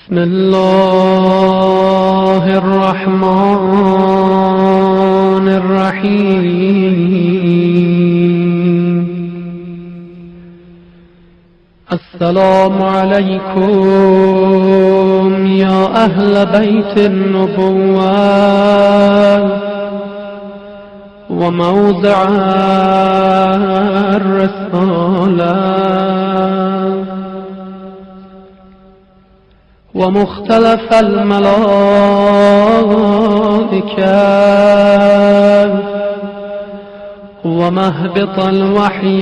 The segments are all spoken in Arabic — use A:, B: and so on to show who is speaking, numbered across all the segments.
A: بسم الله الرحمن الرحيم. السلام عليكم يا أهل بيت النبوة وموضع الرسالة ومختلف الملائكة ومهبط الوحي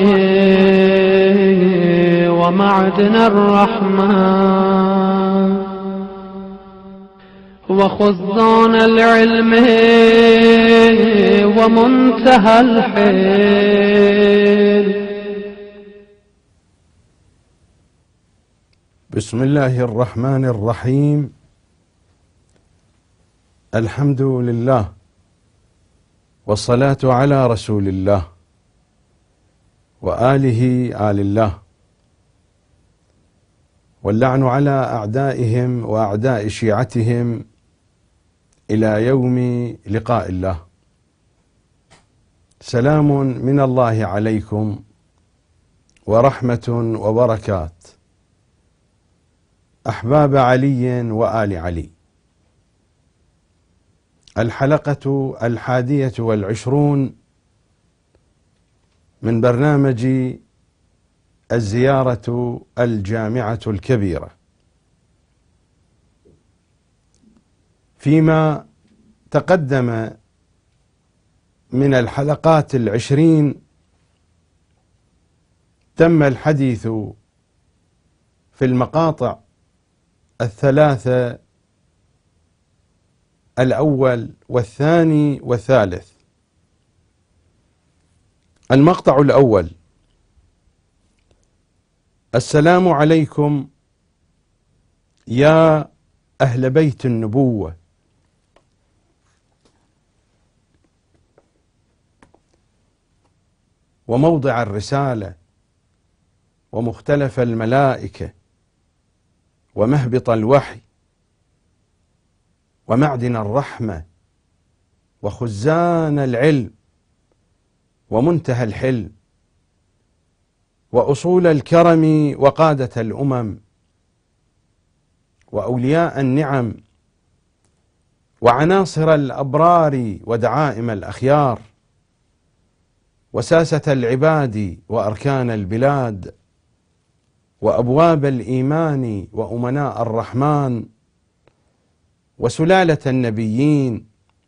A: ومعدن الرحمة وخزان العلم ومنتهى الحلم.
B: بسم الله الرحمن الرحيم. الحمد لله والصلاة على رسول الله وآله آل الله، واللعن على أعدائهم وأعداء شيعتهم إلى يوم لقاء الله. سلام من الله عليكم ورحمة وبركات أحباب علي وآل علي. الحلقة 21 من برنامج الزيارة الجامعة الكبيرة، فيما تقدم من الحلقات 20 تم الحديث في المقاطع الثلاثة، الأول والثاني والثالث. المقطع الأول: السلام عليكم يا أهل بيت النبوة وموضع الرسالة ومختلف الملائكة ومهبط الوحي ومعدن الرحمة وخزان العلم ومنتهى الحلم وأصول الكرم وقادة الأمم وأولياء النعم وعناصر الأبرار ودعائم الأخيار وساسة العباد وأركان البلاد وأبواب الإيمان وأمناء الرحمن وسلالة النبيين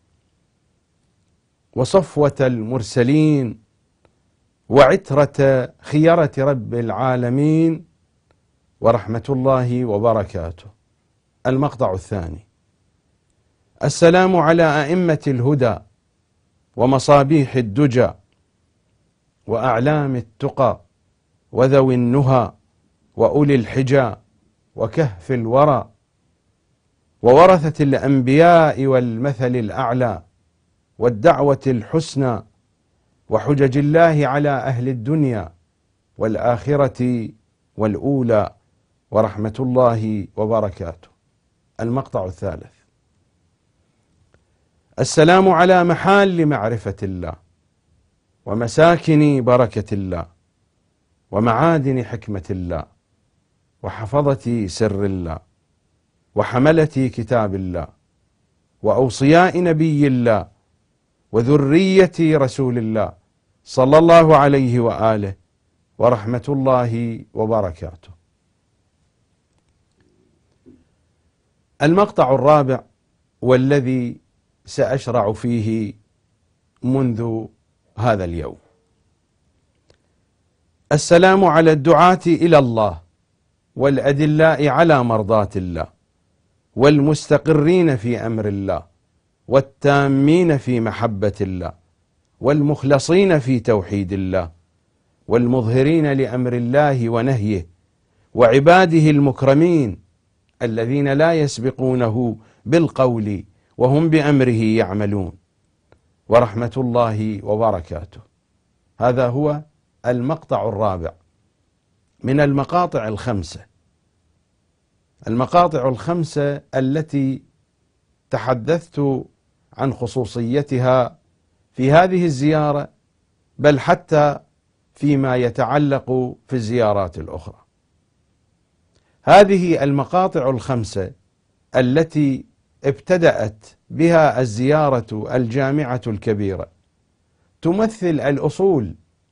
B: وصفوة المرسلين وعترة خيرة رب العالمين ورحمة الله وبركاته. المقطع الثاني: السلام على أئمة الهدى ومصابيح الدجى وأعلام التقى وذوي النهى وأولي الحجى وكهف الورى وورثة الأنبياء والمثل الأعلى والدعوة الحسنى وحجج الله على أهل الدنيا والآخرة والأولى ورحمة الله وبركاته. المقطع الثالث: السلام على محال معرفة الله ومساكن بركة الله ومعادن حكمة الله وحفظة سر الله وحملة كتاب الله وأوصياء نبي الله وذرية رسول الله صلى الله عليه وآله ورحمة الله وبركاته. المقطع الرابع، والذي سأشرع فيه منذ هذا اليوم: السلام على الدعاة إلى الله والأدلاء على مرضاة الله والمستقرين في أمر الله والتامين في محبة الله والمخلصين في توحيد الله والمظهرين لأمر الله ونهيه وعباده المكرمين الذين لا يسبقونه بالقول وهم بأمره يعملون ورحمة الله وبركاته. هذا هو المقطع الرابع من المقاطع 5 المقاطع الخمسة التي تحدثت عن خصوصيتها في هذه الزيارة، بل حتى فيما يتعلق في الزيارات الأخرى. هذه المقاطع الخمسة التي ابتدأت بها الزيارة الجامعة الكبيرة تمثل الأصول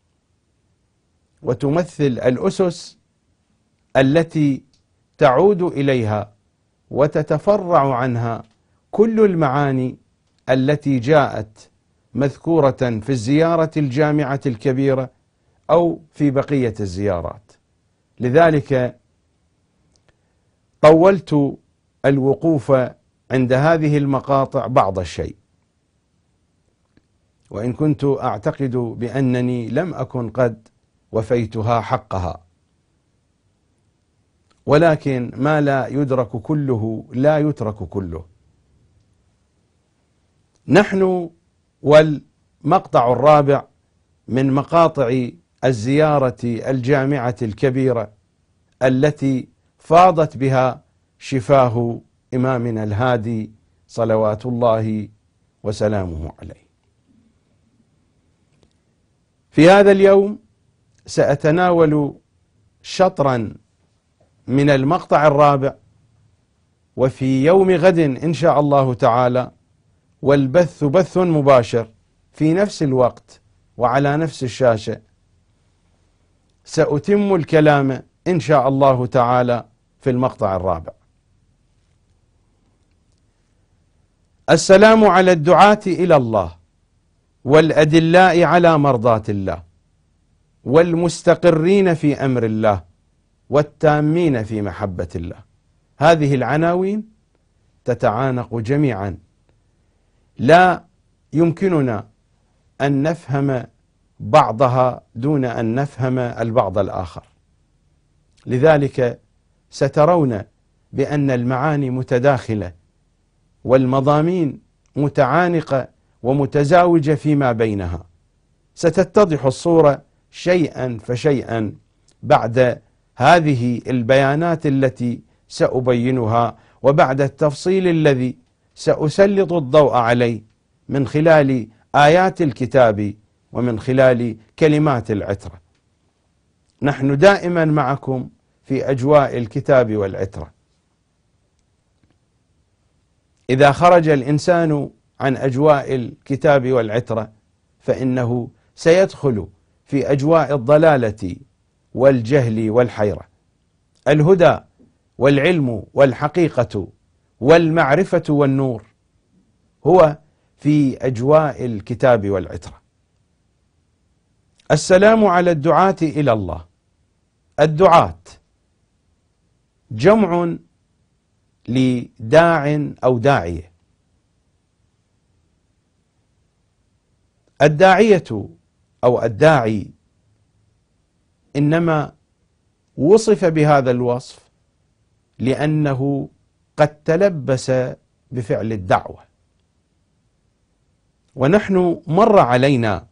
B: وتمثل الأسس التي تعود إليها وتتفرع عنها كل المعاني التي جاءت مذكورة في الزيارة الجامعة الكبيرة أو في بقية الزيارات. لذلك طولت الوقوف عند هذه المقاطع بعض الشيء، وإن كنت أعتقد بأنني لم أكن قد وفيتها حقها، ولكن ما لا يدرك كله لا يترك كله. نحن والمقطع الرابع من مقاطع الزيارة الجامعة الكبيرة التي فاضت بها شفاه إمامنا الهادي صلوات الله وسلامه عليه. في هذا اليوم سأتناول شطرا من المقطع الرابع، وفي يوم غد إن شاء الله تعالى والبث بث مباشر في نفس الوقت وعلى نفس الشاشة سأتم الكلام إن شاء الله تعالى في المقطع الرابع. السلام على الدعاة إلى الله والأدلاء على مرضاة الله والمستقرين في أمر الله والتامين في محبة الله. هذه العناوين تتعانق جميعا، لا يمكننا أن نفهم بعضها دون أن نفهم البعض الآخر. لذلك سترون بأن المعاني متداخلة والمضامين متعانقة ومتزاوجة فيما بينها. ستتضح الصورة شيئا فشيئا بعد هذه البيانات التي سأبينها وبعد التفصيل الذي سأسلط الضوء عليه من خلال آيات الكتاب ومن خلال كلمات العترة. نحن دائما معكم في أجواء الكتاب والعترة. إذا خرج الإنسان عن أجواء الكتاب والعترة فإنه سيدخل في أجواء الضلالة والجهل والحيرة. الهدى والعلم والحقيقة والمعرفة والنور هو في أجواء الكتاب والعترة. السلام على الدعاة إلى الله. الدعاة جمع لداع أو داعية. الداعية أو الداعي إنما وصف بهذا الوصف لأنه قد تلبس بفعل الدعوة، ونحن مر علينا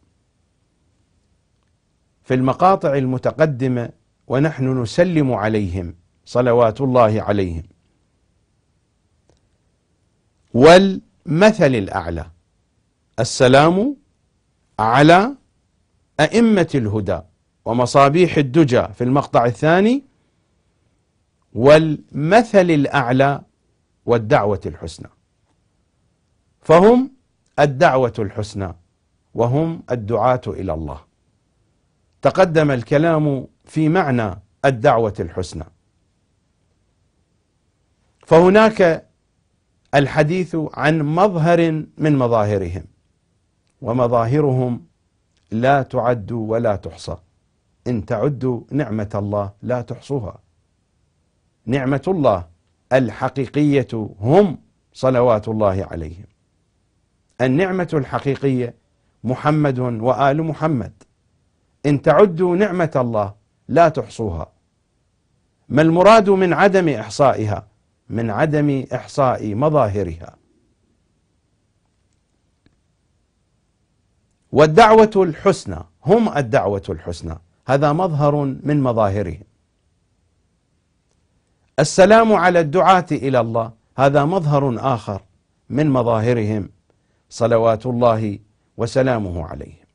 B: في المقاطع المتقدمة ونحن نسلم عليهم صلوات الله عليهم. والمثل الأعلى السلام على أئمة الهدى ومصابيح الدجى في المقطع الثاني، والمثل الأعلى والدعوة الحسنى، فهم الدعوة الحسنى وهم الدعاة إلى الله. تقدم الكلام في معنى الدعوة الحسنى، فهناك الحديث عن مظهر من مظاهرهم، ومظاهرهم لا تعد ولا تحصى. إن تعدوا نعمة الله لا تحصوها. نعمة الله الحقيقية هم صلوات الله عليهم. النعمة الحقيقية محمد وآل محمد. إن تعدوا نعمة الله لا تحصوها. ما المراد من عدم إحصائها؟ من عدم إحصاء مظاهرها. والدعوة الحسنى هم الدعوة الحسنى، هذا مظهر من مظاهرهم. السلام على الدعاة إلى الله، هذا مظهر آخر من مظاهرهم صلوات الله وسلامه عليهم.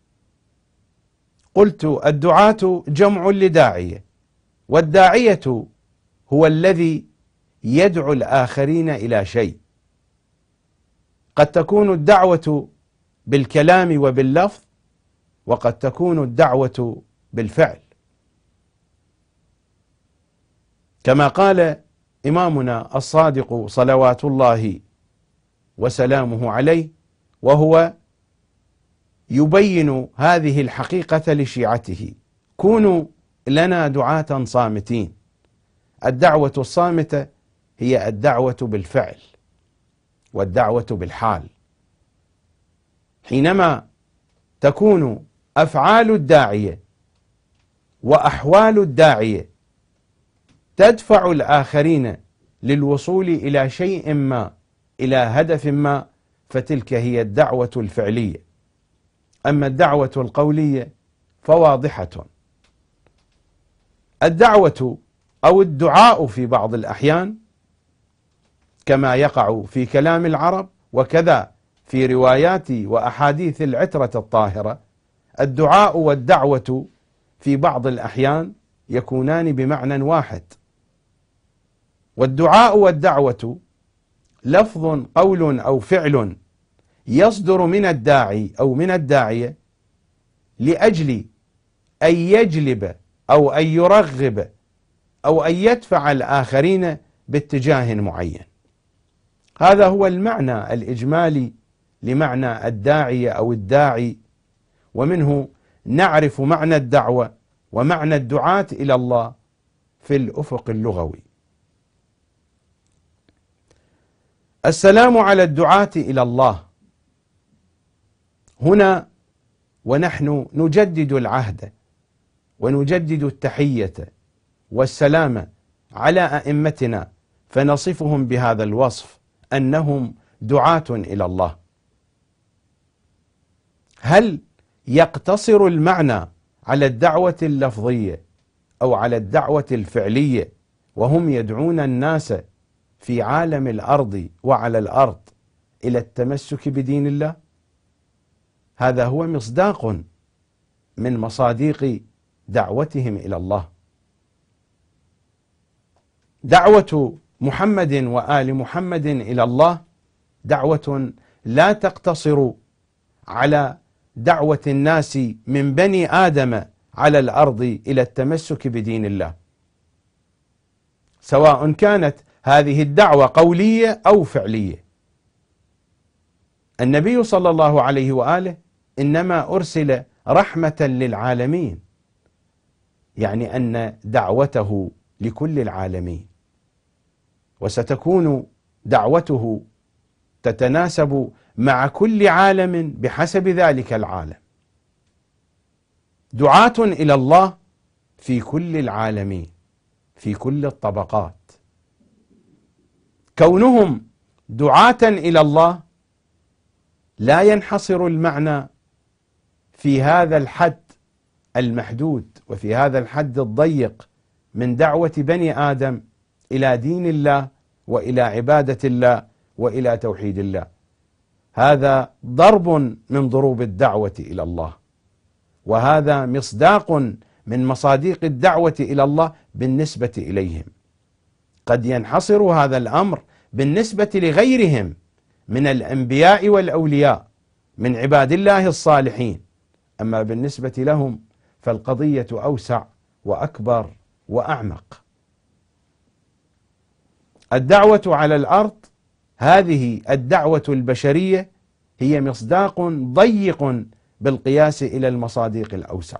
B: قلت الدعاة جمع لداعية، والداعية هو الذي يدعو الآخرين إلى شيء. قد تكون الدعوة بالكلام وباللفظ، وقد تكون الدعوة بالفعل، كما قال إمامنا الصادق صلوات الله وسلامه عليه وهو يبين هذه الحقيقة لشيعته: كونوا لنا دعاة صامتين. الدعوة الصامتة هي الدعوة بالفعل والدعوة بالحال. حينما تكون أفعال الداعية وأحوال الداعية تدفع الآخرين للوصول إلى شيء ما، إلى هدف ما، فتلك هي الدعوة الفعلية. أما الدعوة القولية فواضحة. الدعوة أو الدعاء في بعض الأحيان كما يقع في كلام العرب وكذا في روايات وأحاديث العترة الطاهرة، الدعاء والدعوة في بعض الأحيان يكونان بمعنى واحد. والدعاء والدعوة لفظ قول أو فعل يصدر من الداعي أو من الداعية لأجل أن يجلب أو أن يرغب أو أن يدفع الآخرين باتجاه معين. هذا هو المعنى الإجمالي لمعنى الداعية أو الداعي، ومنه نعرف معنى الدعوة ومعنى الدعاة إلى الله في الأفق اللغوي. السلام على الدعاة إلى الله هنا ونحن نجدد العهد ونجدد التحية والسلام على أئمتنا، فنصفهم بهذا الوصف أنهم دعاة إلى الله. هل يقتصر المعنى على الدعوة اللفظية أو على الدعوة الفعلية وهم يدعون الناس في عالم الأرض وعلى الأرض إلى التمسك بدين الله؟ هذا هو مصداق من مصاديق دعوتهم إلى الله. دعوة محمد وآل محمد إلى الله دعوة لا تقتصر على دعوة الناس من بني آدم على الأرض إلى التمسك بدين الله، سواء كانت هذه الدعوة قولية أو فعلية. النبي صلى الله عليه وآله إنما أرسل رحمة للعالمين، يعني أن دعوته لكل العالمين، وستكون دعوته تتناسب مع كل عالم بحسب ذلك العالم. دعاة إلى الله في كل العالمين في كل الطبقات. كونهم دعاة إلى الله لا ينحصر المعنى في هذا الحد المحدود وفي هذا الحد الضيق من دعوة بني آدم إلى دين الله وإلى عبادة الله وإلى توحيد الله. هذا ضرب من ضروب الدعوة إلى الله، وهذا مصداق من مصاديق الدعوة إلى الله بالنسبة إليهم. قد ينحصر هذا الأمر بالنسبة لغيرهم من الأنبياء والأولياء من عباد الله الصالحين، أما بالنسبة لهم فالقضية أوسع وأكبر وأعمق. الدعوة على الأرض، هذه الدعوة البشرية، هي مصداق ضيق بالقياس إلى المصاديق الأوسع.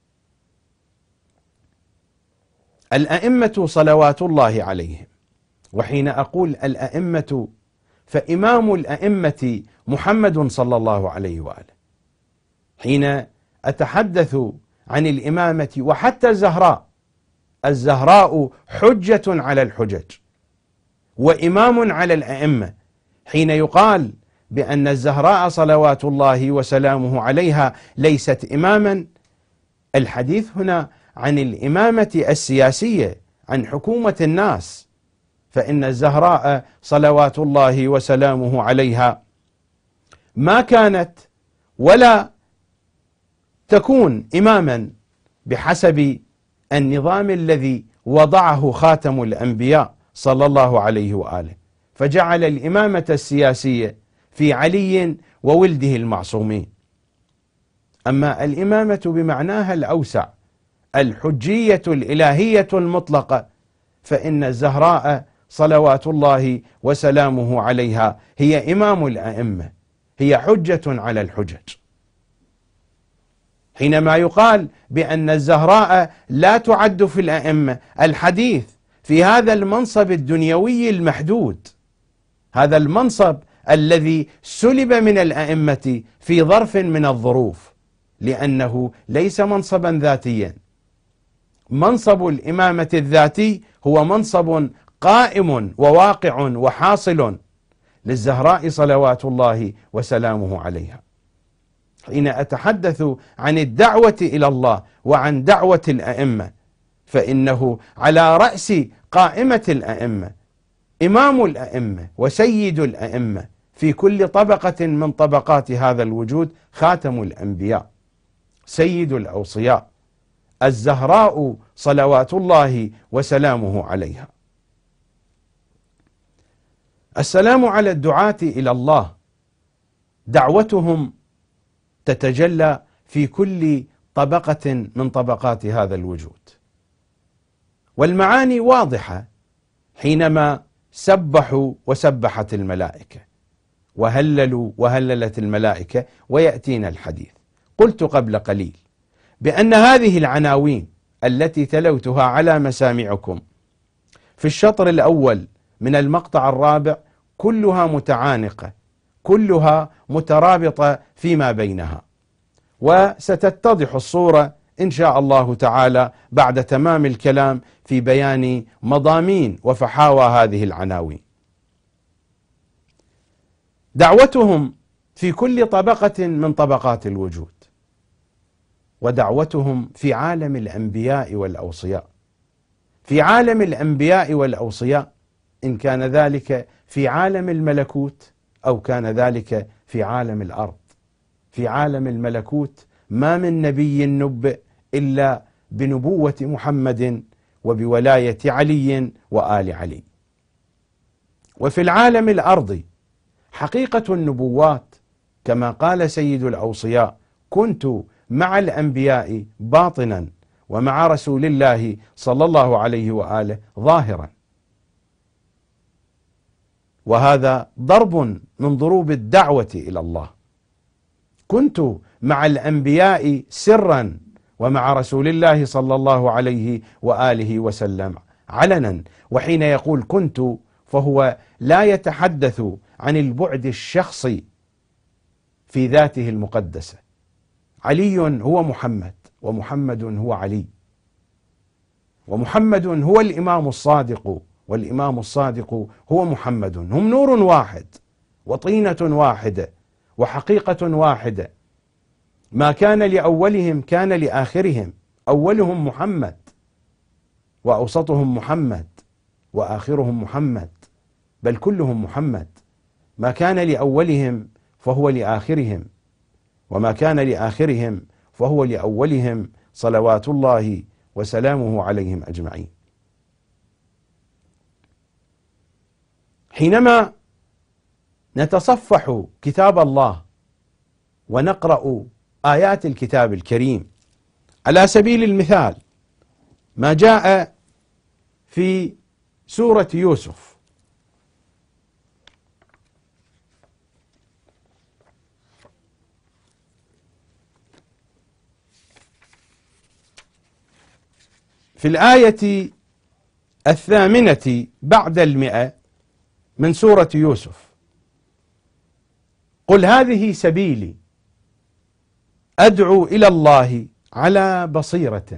B: الأئمة صلوات الله عليهم، وحين أقول الأئمة فإمام الأئمة محمد صلى الله عليه وآله. حين أتحدث عن الإمامة وحتى الزهراء حجة على الحجج وإمام على الأئمة. حين يقال بأن الزهراء صلوات الله وسلامه عليها ليست إماما، الحديث هنا عن الإمامة السياسية عن حكومة الناس، فإن الزهراء صلوات الله وسلامه عليها ما كانت ولا تكون إماما بحسب النظام الذي وضعه خاتم الأنبياء صلى الله عليه وآله، فجعل الإمامة السياسية في علي وولده المعصومين. أما الإمامة بمعناها الأوسع، الحجية الإلهية المطلقة، فإن الزهراء صلوات الله وسلامه عليها هي إمام الأئمة، هي حجة على الحجج. حينما يقال بأن الزهراء لا تعد في الأئمة، الحديث في هذا المنصب الدنيوي المحدود، هذا المنصب الذي سلب من الأئمة في ظرف من الظروف، لأنه ليس منصبا ذاتيا. منصب الإمامة الذاتي هو منصب قائم وواقع وحاصل للزهراء صلوات الله وسلامه عليها. حين أتحدث عن الدعوة إلى الله وعن دعوة الأئمة، فإنه على رأس قائمة الأئمة إمام الأئمة وسيد الأئمة في كل طبقة من طبقات هذا الوجود، خاتم الأنبياء سيد الأوصياء الزهراء صلوات الله وسلامه عليها. السلام على الدعاة إلى الله، دعوتهم تتجلى في كل طبقة من طبقات هذا الوجود، والمعاني واضحة حينما سبحوا وسبحت الملائكة، وهللوا وهللت الملائكة، ويأتينا الحديث. قلت قبل قليل بأن هذه العناوين التي تلوتها على مسامعكم في الشطر الأول من المقطع الرابع كلها متعانقة، كلها مترابطة فيما بينها، وستتضح الصورة إن شاء الله تعالى بعد تمام الكلام في بيان مضامين وفحاوى هذه العناوين. دعوتهم في كل طبقة من طبقات الوجود، ودعوتهم في عالم الأنبياء والأوصياء، في عالم الأنبياء والأوصياء، إن كان ذلك في عالم الملكوت أو كان ذلك في عالم الأرض. في عالم الملكوت ما من نبي نبئ إلا بنبوة محمد وبولاية علي وآل علي. وفي العالم الأرضي حقيقة النبوات كما قال سيد الأوصياء: كنت مع الأنبياء باطنا ومع رسول الله صلى الله عليه وآله ظاهرا. وهذا ضرب من ضروب الدعوة إلى الله. كنت مع الأنبياء سرا ومع رسول الله صلى الله عليه وآله وسلم علنا. وحين يقول كنت فهو لا يتحدث عن البعد الشخصي في ذاته المقدسة. علي هو محمد، ومحمد هو علي، ومحمد هو الإمام الصادق، والإمام الصادق هو محمد. هم نور واحد وطينة واحدة وحقيقة واحدة. ما كان لأولهم كان لآخرهم. أولهم محمد، وأوسطهم محمد، وآخرهم محمد، بل كلهم محمد. ما كان لأولهم فهو لآخرهم، وما كان لآخرهم فهو لأولهم، صلوات الله وسلامه عليهم أجمعين. حينما نتصفح كتاب الله ونقرأ آيات الكتاب الكريم، على سبيل المثال ما جاء في سورة يوسف، في الآية 8 بعد 100 من سورة يوسف: قل هذه سبيلي أدعو إلى الله على بصيرة.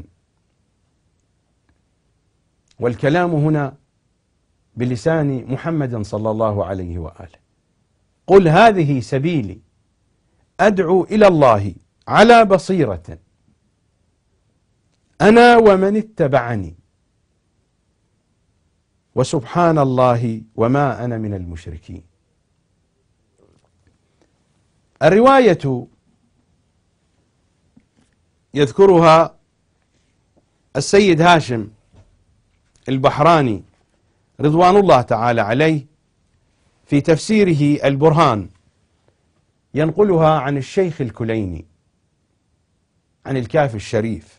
B: والكلام هنا بلسان محمد صلى الله عليه وآله. قل هذه سبيلي أدعو إلى الله على بصيرة أنا ومن اتبعني وسبحان الله وما أنا من المشركين. الرواية يذكرها السيد هاشم البحراني رضوان الله تعالى عليه في تفسيره البرهان، ينقلها عن الشيخ الكليني عن الكافي الشريف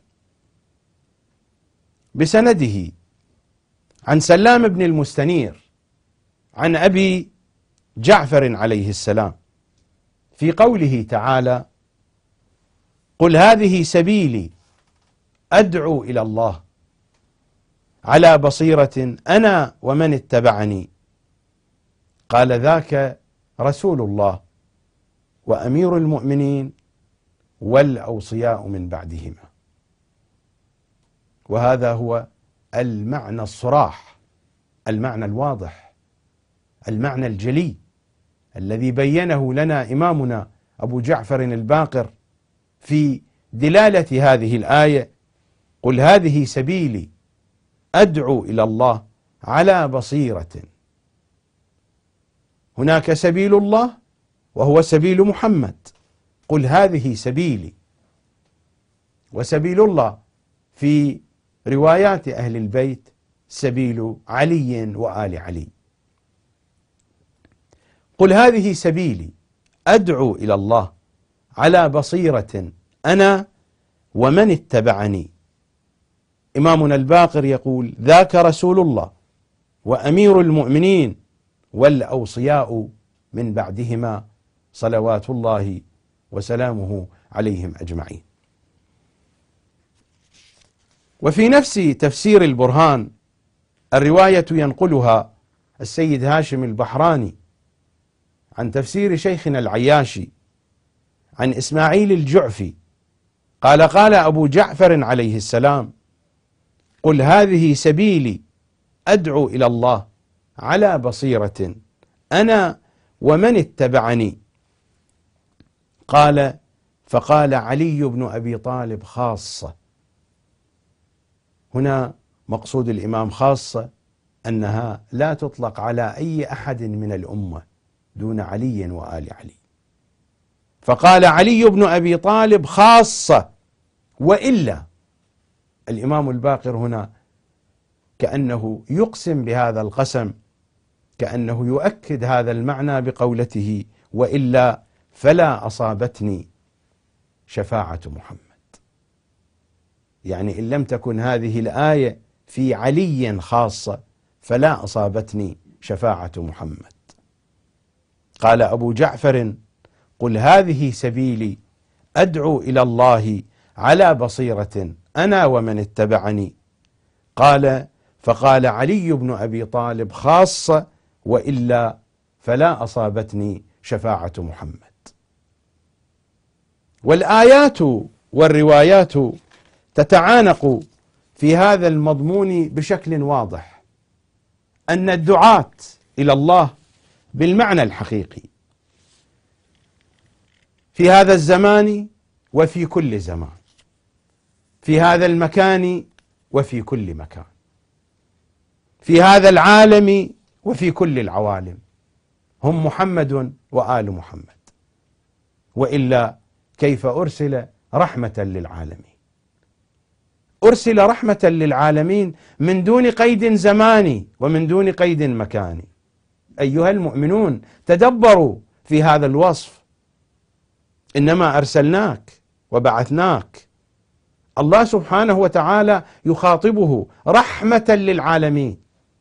B: بسنده عن سلام بن المستنير عن أبي جعفر عليه السلام في قوله تعالى: قل هذه سبيلي أدعو إلى الله على بصيرة أنا ومن اتبعني. قال: ذاك رسول الله وأمير المؤمنين والأوصياء من بعدهما. وهذا هو المعنى الصراح، المعنى الواضح، المعنى الجلي الذي بينه لنا إمامنا أبو جعفر الباقر في دلالة هذه الآية: قل هذه سبيلي أدعو إلى الله على بصيرة. هناك سبيل الله وهو سبيل محمد، قل هذه سبيلي. وسبيل الله في روايات أهل البيت سبيل علي وآل علي. قل هذه سبيلي أدعو إلى الله على بصيرة أنا ومن اتبعني. إمامنا الباقر يقول: ذاك رسول الله وأمير المؤمنين والأوصياء من بعدهما صلوات الله وسلامه عليهم أجمعين. وفي نفس تفسير البرهان الرواية ينقلها السيد هاشم البحراني عن تفسير شيخنا العياشي عن إسماعيل الجعفي قال: قال أبو جعفر عليه السلام: قل هذه سبيلي أدعو إلى الله على بصيرة أنا ومن اتبعني. قال: فقال علي بن أبي طالب خاصة. هنا مقصود الإمام خاصة أنها لا تطلق على أي أحد من الأمة دون علي وآل علي. فقال علي بن أبي طالب خاصة. وإلا الإمام الباقر هنا كأنه يقسم بهذا القسم، كأنه يؤكد هذا المعنى بقولته: وإلا فلا أصابتني شفاعة محمد. يعني إن لم تكن هذه الآية في علي خاصة فلا أصابتني شفاعة محمد. قال أبو جعفر: قل هذه سبيلي أدعو إلى الله على بصيرة أنا ومن اتبعني. قال: فقال علي بن أبي طالب خاصة، وإلا فلا أصابتني شفاعة محمد. والآيات والروايات تتعانق في هذا المضمون بشكل واضح، أن الدعاة إلى الله بالمعنى الحقيقي في هذا الزمان وفي كل زمان، في هذا المكان وفي كل مكان، في هذا العالم وفي كل العوالم، هم محمد وآل محمد. وإلا كيف أرسل رحمة للعالمين؟ أرسل رحمة للعالمين من دون قيد زماني ومن دون قيد مكاني. أيها المؤمنون تدبروا في هذا الوصف. إنما أرسلناك وبعثناك، الله سبحانه وتعالى يخاطبه رحمة للعالمين.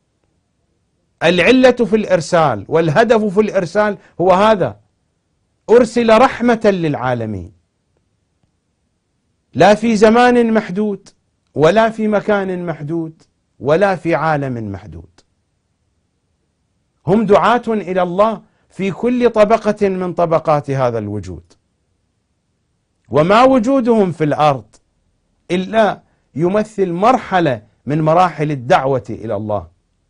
B: العلة في الإرسال والهدف في الإرسال هو هذا: أرسل رحمة للعالمين، لا في زمان محدود ولا في مكان محدود ولا في عالم محدود. هم دعاة إلى الله في كل طبقة من طبقات هذا الوجود، وما وجودهم في الأرض إلا يمثل مرحلة من مراحل الدعوة إلى الله.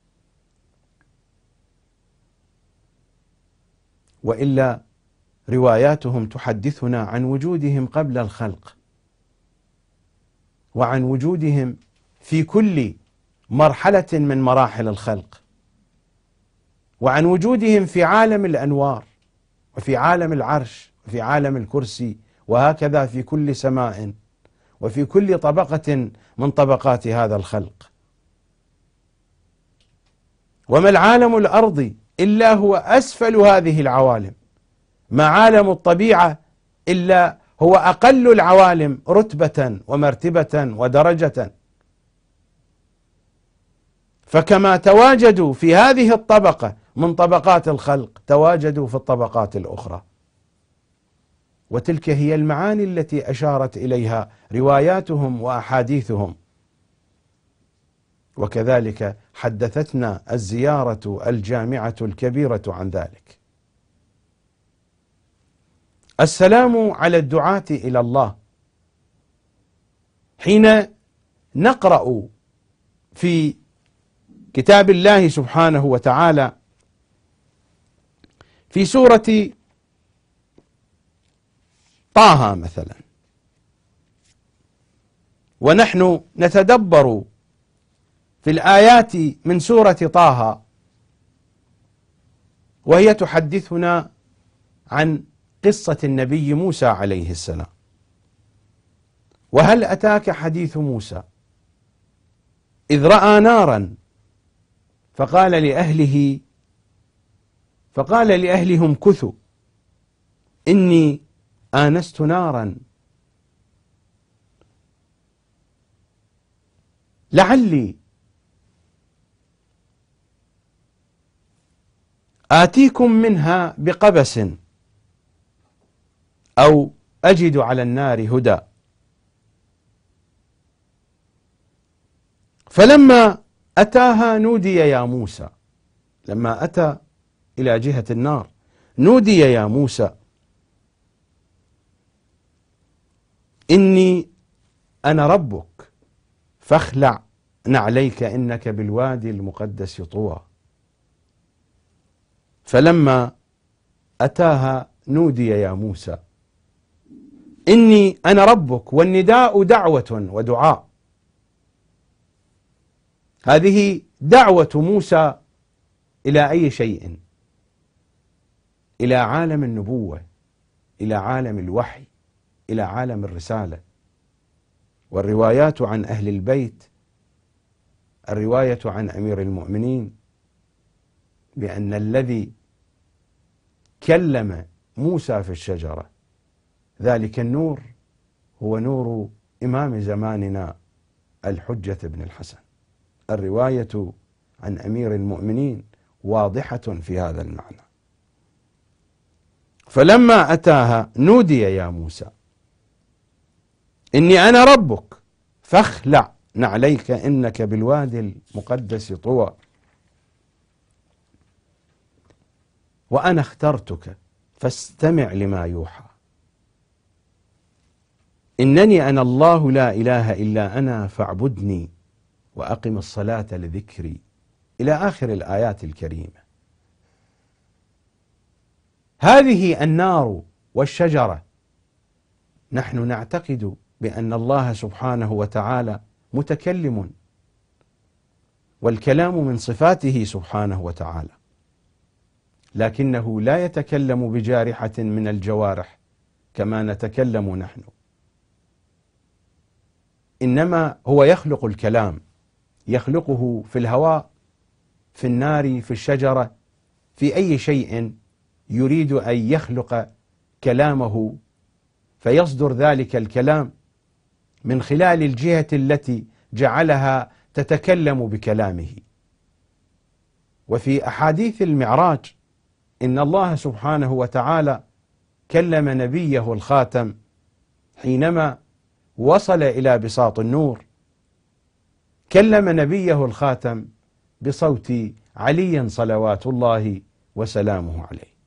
B: وإلا رواياتهم تحدثنا عن وجودهم قبل الخلق، وعن وجودهم في كل مرحلة من مراحل الخلق، وعن وجودهم في عالم الأنوار وفي عالم العرش وفي عالم الكرسي، وهكذا في كل سماء وفي كل طبقة من طبقات هذا الخلق. وما العالم الأرضي إلا هو أسفل هذه العوالم، ما عالم الطبيعة إلا هو أقل العوالم رتبة ومرتبة ودرجة. فكما تواجدوا في هذه الطبقة من طبقات الخلق تواجدوا في الطبقات الأخرى. وتلك هي المعاني التي أشارت إليها رواياتهم وأحاديثهم. وكذلك حدثتنا الزيارة الجامعة الكبيرة عن ذلك. السلام على الدعاة إلى الله. حين نقرأ في كتاب الله سبحانه وتعالى في سورة طه مثلا، ونحن نتدبر في الآيات من سورة طه، وهي تحدثنا عن قصة النبي موسى عليه السلام. وهل أتاك حديث موسى إذ رأى نارا فقال لأهلهم كثوا إني آنست نارا لعلي آتيكم منها بقبس أو أجد على النار هدى. فلما أتاها نودي يا موسى، لما أتى إلى جهة النار نودي يا موسى إني أنا ربك فاخلع نعليك إنك بالوادي المقدس طوى. فلما أتاها نودي يا موسى إني أنا ربك، والنداء دعوة ودعاء. هذه دعوة موسى إلى أي شيء؟ إلى عالم النبوة، إلى عالم الوحي، إلى عالم الرسالة. والروايات عن أهل البيت، الرواية عن أمير المؤمنين بأن الذي كلم موسى في الشجرة ذلك النور هو نور إمام زماننا الحجة بن الحسن. الرواية عن أمير المؤمنين واضحة في هذا المعنى. فلما أتاها نودي يا موسى إني أنا ربك فاخلع نعليك إنك بالوادي المقدس طوى وأنا اخترتك فاستمع لما يوحى إنني أنا الله لا إله إلا أنا فاعبدني وأقم الصلاة لذكري، إلى آخر الآيات الكريمة. هذه النار والشجرة نحن نعتقد بأن الله سبحانه وتعالى متكلم، والكلام من صفاته سبحانه وتعالى، لكنه لا يتكلم بجارحة من الجوارح كما نتكلم نحن، إنما هو يخلق الكلام، يخلقه في الهواء، في النار، في الشجرة، في أي شيء يريد أن يخلق كلامه، فيصدر ذلك الكلام من خلال الجهة التي جعلها تتكلم بكلامه. وفي أحاديث المعراج إن الله سبحانه وتعالى كلم نبيه الخاتم حينما وصل إلى بساط النور، كلم نبيه الخاتم بصوت علي صلوات الله وسلامه عليه.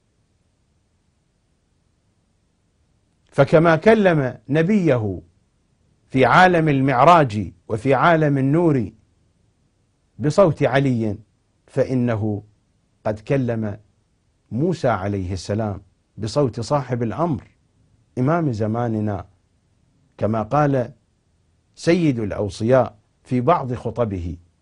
B: فكما كلم نبيه في عالم المعراج وفي عالم النور بصوت علي، فإنه قد كلم موسى عليه السلام بصوت صاحب الأمر إمام زماننا، كما قال سيد الأوصياء في بعض خطبه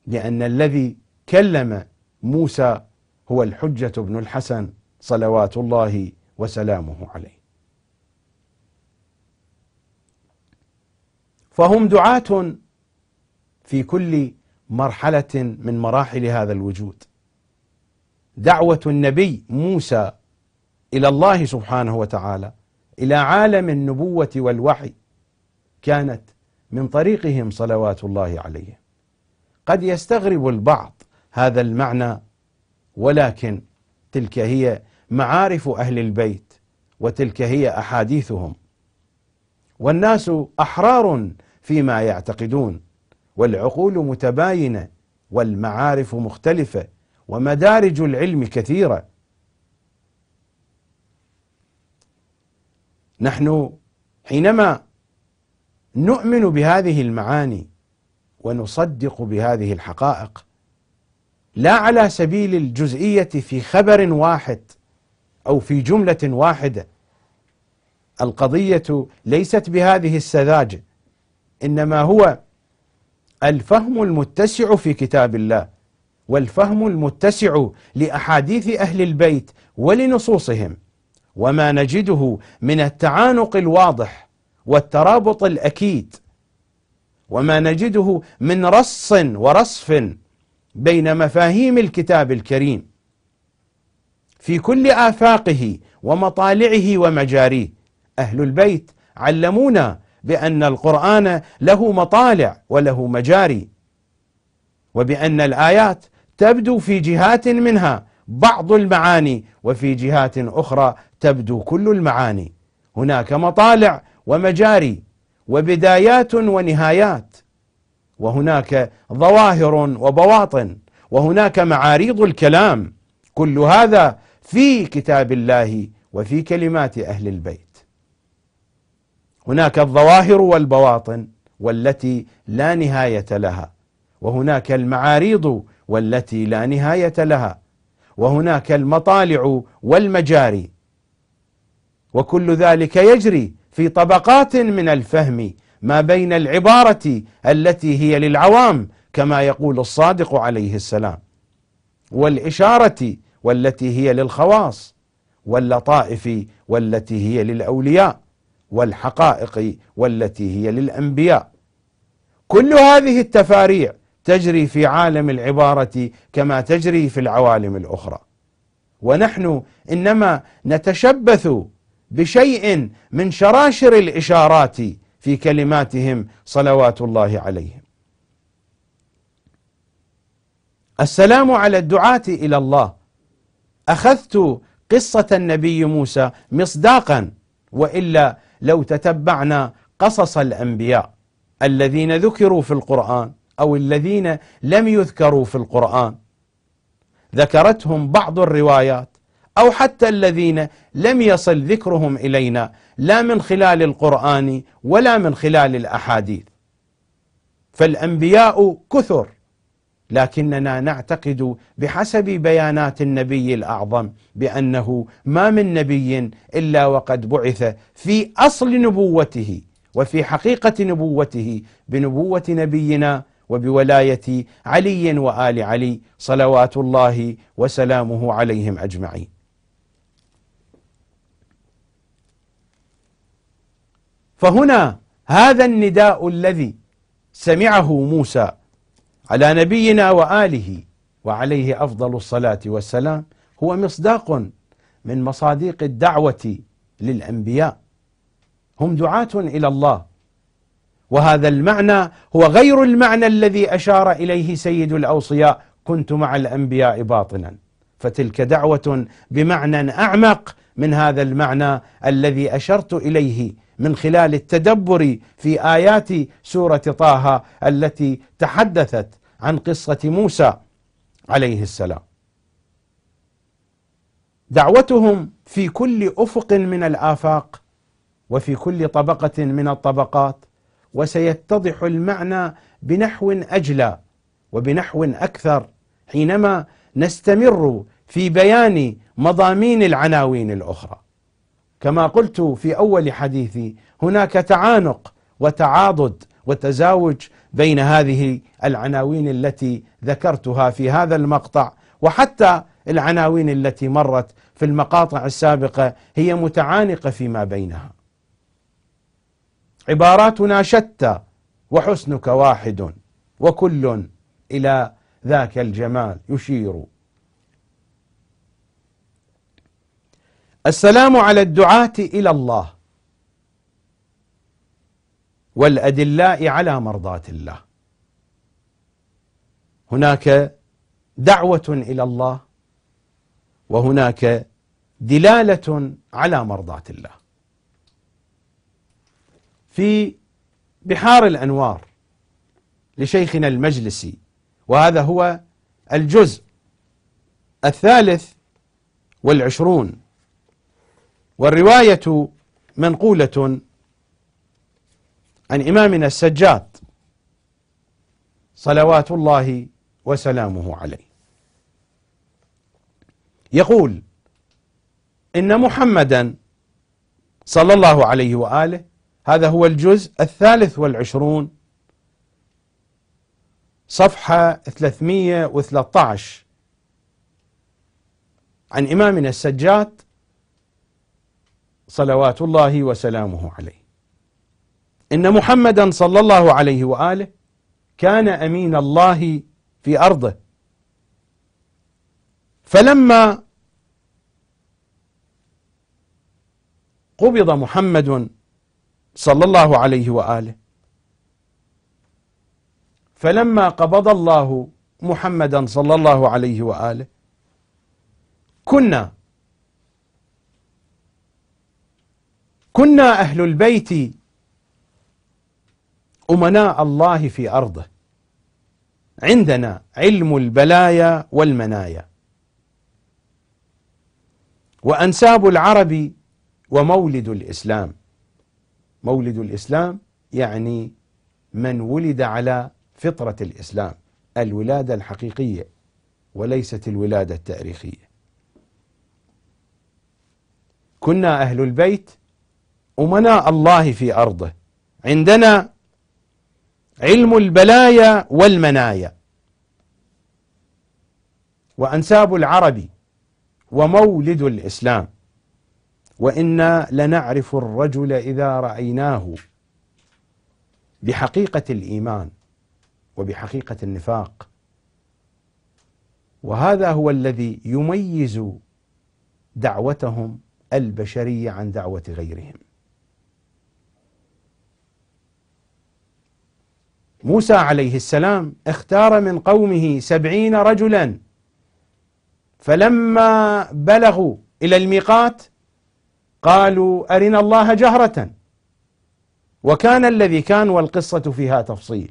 B: لأن الذي كلم موسى هو الحجة بن الحسن صلوات الله وسلامه عليه. فهم دعاة في كل مرحلة من مراحل هذا الوجود. دعوة النبي موسى إلى الله سبحانه وتعالى إلى عالم النبوة والوحي كانت من طريقهم صلوات الله عليه. قد يستغرب البعض هذا المعنى، ولكن تلك هي معارف أهل البيت وتلك هي أحاديثهم، والناس أحرار فيما يعتقدون، والعقول متباينة والمعارف مختلفة ومدارج العلم كثيرة. نحن حينما نؤمن بهذه المعاني ونصدق بهذه الحقائق لا على سبيل الجزئية في خبر واحد أو في جملة واحدة، القضية ليست بهذه السذاجة، إنما هو الفهم المتسع في كتاب الله والفهم المتسع لأحاديث أهل البيت ولنصوصهم، وما نجده من التعانق الواضح والترابط الأكيد، وما نجده من رص ورصف بين مفاهيم الكتاب الكريم في كل آفاقه ومطالعه ومجاريه. أهل البيت علمونا بأن القرآن له مطالع وله مجاري، وبأن الآيات تبدو في جهات منها بعض المعاني وفي جهات أخرى تبدو كل المعاني. هناك مطالع ومجاري وبدايات ونهايات، وهناك ظواهر وبواطن، وهناك معاريض الكلام، كل هذا في كتاب الله وفي كلمات أهل البيت. هناك الظواهر والبواطن والتي لا نهاية لها، وهناك المعاريض والتي لا نهاية لها، وهناك المطالع والمجاري، وكل ذلك يجري في طبقات من الفهم ما بين العبارة التي هي للعوام كما يقول الصادق عليه السلام، والإشارة والتي هي للخواص، واللطائف والتي هي للأولياء، والحقائق والتي هي للأنبياء. كل هذه التفاريع تجري في عالم العبارة كما تجري في العوالم الأخرى، ونحن إنما نتشبث بشيء من شراشر الإشارات في كلماتهم صلوات الله عليهم. السلام على الدعاة إلى الله. أخذت قصة النبي موسى مصداقا، وإلا لو تتبعنا قصص الأنبياء الذين ذكروا في القرآن أو الذين لم يذكروا في القرآن، ذكرتهم بعض الروايات أو حتى الذين لم يصل ذكرهم إلينا لا من خلال القرآن ولا من خلال الأحاديث. فالأنبياء كثر، لكننا نعتقد بحسب بيانات النبي الأعظم بأنه ما من نبي إلا وقد بعث في أصل نبوته وفي حقيقة نبوته بنبوة نبينا وبولاية علي وآل علي صلوات الله وسلامه عليهم أجمعين. فهنا هذا النداء الذي سمعه موسى على نبينا وآله وعليه أفضل الصلاة والسلام هو مصداق من مصاديق الدعوة للأنبياء. هم دعاة إلى الله، وهذا المعنى هو غير المعنى الذي أشار إليه سيد الأوصياء كنت مع الأنبياء باطنا، فتلك دعوة بمعنى أعمق من هذا المعنى الذي أشرت إليه من خلال التدبر في آيات سورة طه التي تحدثت عن قصة موسى عليه السلام. دعوتهم في كل أفق من الآفاق وفي كل طبقة من الطبقات، وسيتضح المعنى بنحو أجلى وبنحو أكثر حينما نستمر في بيان مضامين العناوين الأخرى. كما قلت في أول حديثي، هناك تعانق وتعاضد وتزاوج بين هذه العناوين التي ذكرتها في هذا المقطع وحتى العناوين التي مرت في المقاطع السابقة هي متعانقة فيما بينها. عباراتنا شتى وحسنك واحد وكل إلى ذاك الجمال يشير. السلام على الدعاة إلى الله والأدلاء على مرضاة الله. هناك دعوة إلى الله وهناك دلالة على مرضاة الله. في بحار الأنوار لشيخنا المجلسي، وهذا هو الجزء 23، والرواية منقولة عن إمامنا السجاد صلوات الله وسلامه عليه، يقول: إن محمدا صلى الله عليه وآله، هذا هو الجزء 23 صفحة 313 عن إمامنا السجاد صلوات الله وسلامه عليه: إن محمدا صلى الله عليه وآله كان أمين الله في أرضه، فلما قبض محمد صلى الله عليه وآله، فلما قبض الله محمدا صلى الله عليه وآله كنا أهل البيت أمناء الله في أرضه، عندنا علم البلايا والمنايا، وأنساب العرب ومولد الإسلام. مولد الإسلام يعني من ولد على فطرة الإسلام، الولادة الحقيقية وليست الولادة التاريخية. كنا أهل البيت أمناء الله في أرضه، عندنا علم البلايا والمنايا، وأنساب العرب ومولد الإسلام، وإنا لنعرف الرجل إذا رأيناه بحقيقة الإيمان وبحقيقة النفاق. وهذا هو الذي يميز دعوتهم البشرية عن دعوة غيرهم. موسى عليه السلام اختار من قومه 70 رجلا، فلما بلغوا إلى الميقات قالوا أرنا الله جهرة، وكان الذي كان والقصة فيها تفصيل.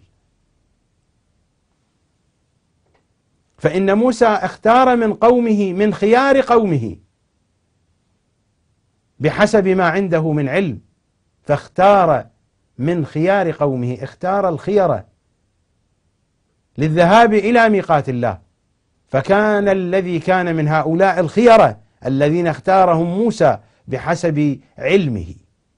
B: فإن موسى اختار من قومه، من خيار قومه بحسب ما عنده من علم، فاختار من خيار قومه، اختار الخيرة للذهاب إلى ميقات الله، فكان الذي كان من هؤلاء الخيرة الذين اختارهم موسى بحسب علمه.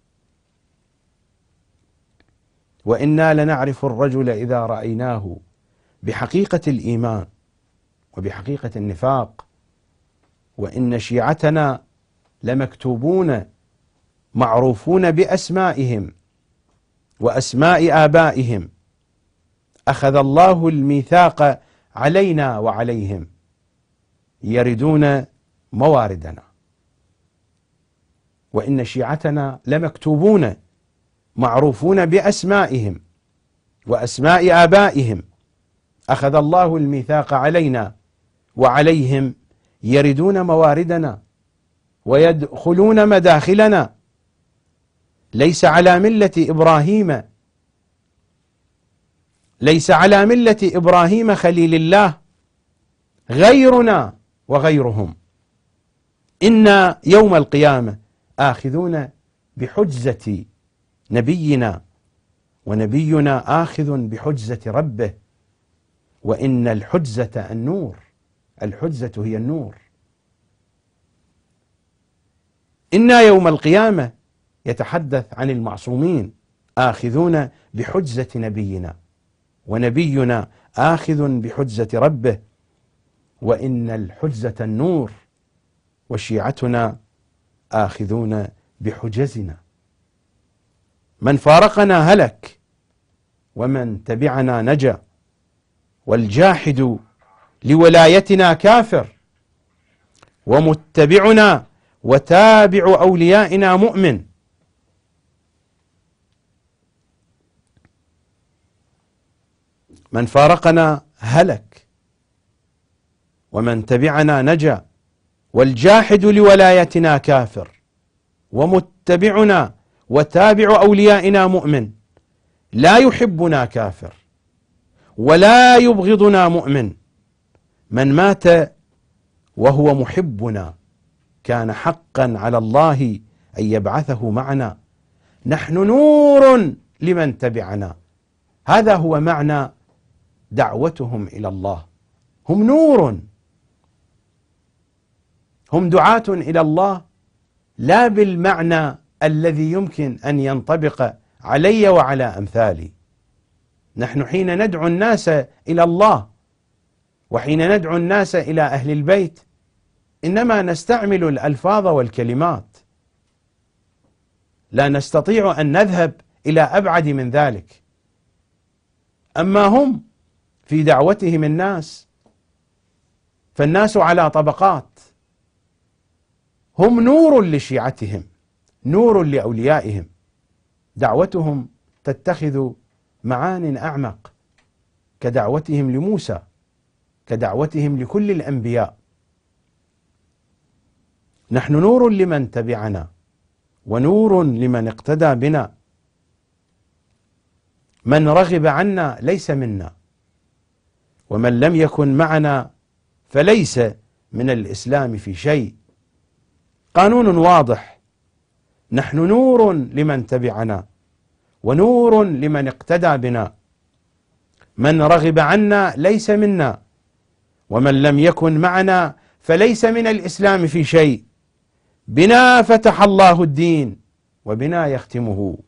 B: وإنا لنعرف الرجل إذا رأيناه بحقيقة الإيمان وبحقيقة النفاق، وإن شيعتنا لمكتوبون معروفون بأسمائهم وأسماء آبائهم، أخذ الله الميثاق علينا وعليهم يردون مواردنا. وإن شيعتنا لمكتوبون معروفون بأسمائهم وأسماء آبائهم، أخذ الله الميثاق علينا وعليهم يردون مواردنا ويدخلون مداخلنا، ليس على ملة إبراهيم خليل الله غيرنا وغيرهم. إنا يوم القيامة آخذون بحجزة نبينا، ونبينا آخذ بحجزة ربه، وإن الحجزة النور، الحجزة هي النور. إنا يوم القيامة يتحدث عن المعصومين، آخذون بحجزة نبينا، ونبينا آخذ بحجزة ربه، وإن الحجزة النور، وشيعتنا آخذون بحجزنا. من فارقنا هلك، ومن تبعنا نجا، والجاحد لولايتنا كافر، ومتبعنا وتابع أوليائنا مؤمن. من فارقنا هلك، ومن تبعنا نجا، والجاحد لولايتنا كافر، ومتبعنا وتابع أوليائنا مؤمن. لا يحبنا كافر، ولا يبغضنا مؤمن. من مات وهو محبنا كان حقا على الله أن يبعثه معنا. نحن نور لمن تبعنا. هذا هو معنى دعوتهم إلى الله. هم نور، هم دعاة إلى الله، لا بالمعنى الذي يمكن أن ينطبق علي وعلى أمثالي. نحن حين ندعو الناس إلى الله، وحين ندعو الناس إلى أهل البيت، إنما نستعمل الألفاظ والكلمات، لا نستطيع أن نذهب إلى أبعد من ذلك. أما هم في دعوتهم الناس، فالناس على طبقات. هم نور لشيعتهم، نور لأوليائهم. دعوتهم تتخذ معان أعمق، كدعوتهم لموسى، كدعوتهم لكل الأنبياء. نحن نور لمن تبعنا، ونور لمن اقتدى بنا. من رغب عنا ليس منا، ومن لم يكن معنا فليس من الإسلام في شيء. قانون واضح: نحن نور لمن تبعنا، ونور لمن اقتدى بنا. من رغب عنا ليس منا، ومن لم يكن معنا فليس من الإسلام في شيء. بنا فتح الله الدين، وبنا يختمه،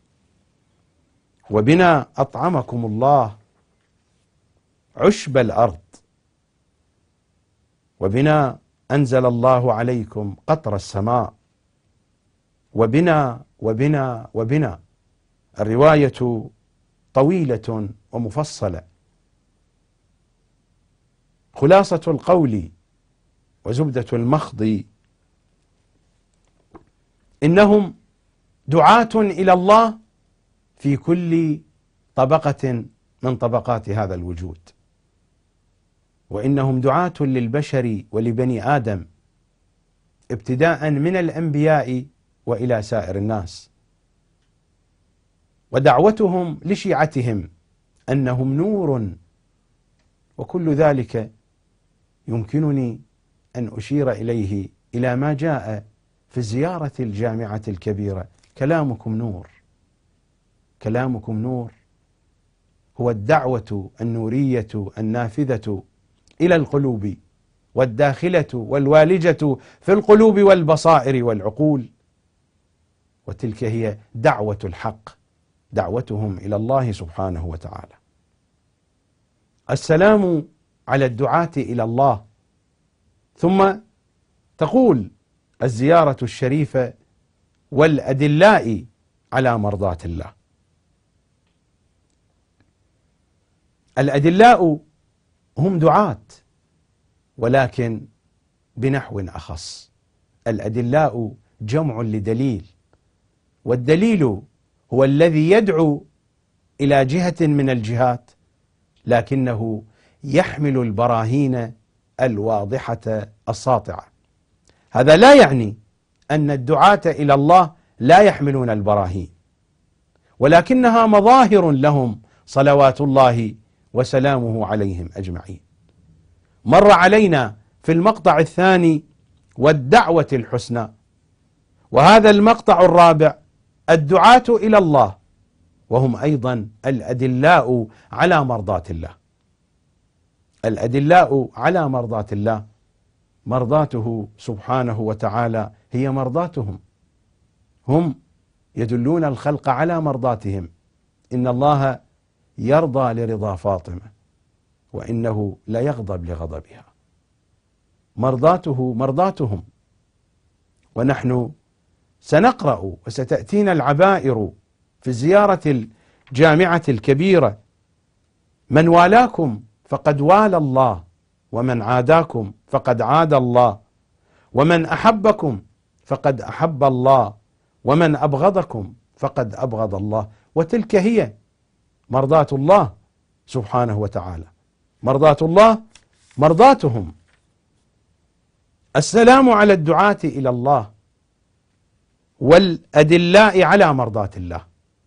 B: وبنا أطعمكم الله عشب الأرض، وبنا أنزل الله عليكم قطر السماء، وبنا وبنا وبنا. الرواية طويلة ومفصلة. خلاصة القول وزبدة المخض: إنهم دعاة إلى الله في كل طبقة من طبقات هذا الوجود، وإنهم دعاة للبشر ولبني آدم، ابتداء من الأنبياء وإلى سائر الناس. ودعوتهم لشيعتهم أنهم نور، وكل ذلك يمكنني أن أشير إليه إلى ما جاء في الزيارة الجامعة الكبيرة: كلامكم نور. كلامكم نور هو الدعوة النورية النافذة إلى القلوب، والداخلة والوالجة في القلوب والبصائر والعقول. وتلك هي دعوة الحق، دعوتهم إلى الله سبحانه وتعالى. السلام على الدعاة إلى الله. ثم تقول الزيارة الشريفة: والأدلاء على مرضاة الله. الأدلاء هم دعاة، ولكن بنحو أخص. الأدلاء جمع لدليل، والدليل هو الذي يدعو إلى جهة من الجهات، لكنه يحمل البراهين الواضحة الساطعة. هذا لا يعني أن الدعاة إلى الله لا يحملون البراهين، ولكنها مظاهر لهم صلوات الله وسلامه عليهم أجمعين. مر علينا في المقطع الثاني والدعوة الحسنى، وهذا المقطع الرابع الدعاة إلى الله، وهم أيضا الأدلاء على مرضاة الله. الأدلاء على مرضاة الله، مرضاته سبحانه وتعالى هي مرضاتهم. هم يدلون الخلق على مرضاتهم. إن الله يرضى لرضا فاطمة وإنه لا يغضب لغضبها. مرضاته مرضاتهم. ونحن سنقرأ وستأتينا العبائر في زيارة الجامعة الكبيرة: من والاكم فقد والى الله، ومن عاداكم فقد عاد الله، ومن أحبكم فقد أحب الله، ومن أبغضكم فقد أبغض الله. وتلك هي مرضاة الله سبحانه وتعالى. مرضاة الله مرضاتهم. السلام على الدعاة إلى الله والأدلاء على مرضاة الله.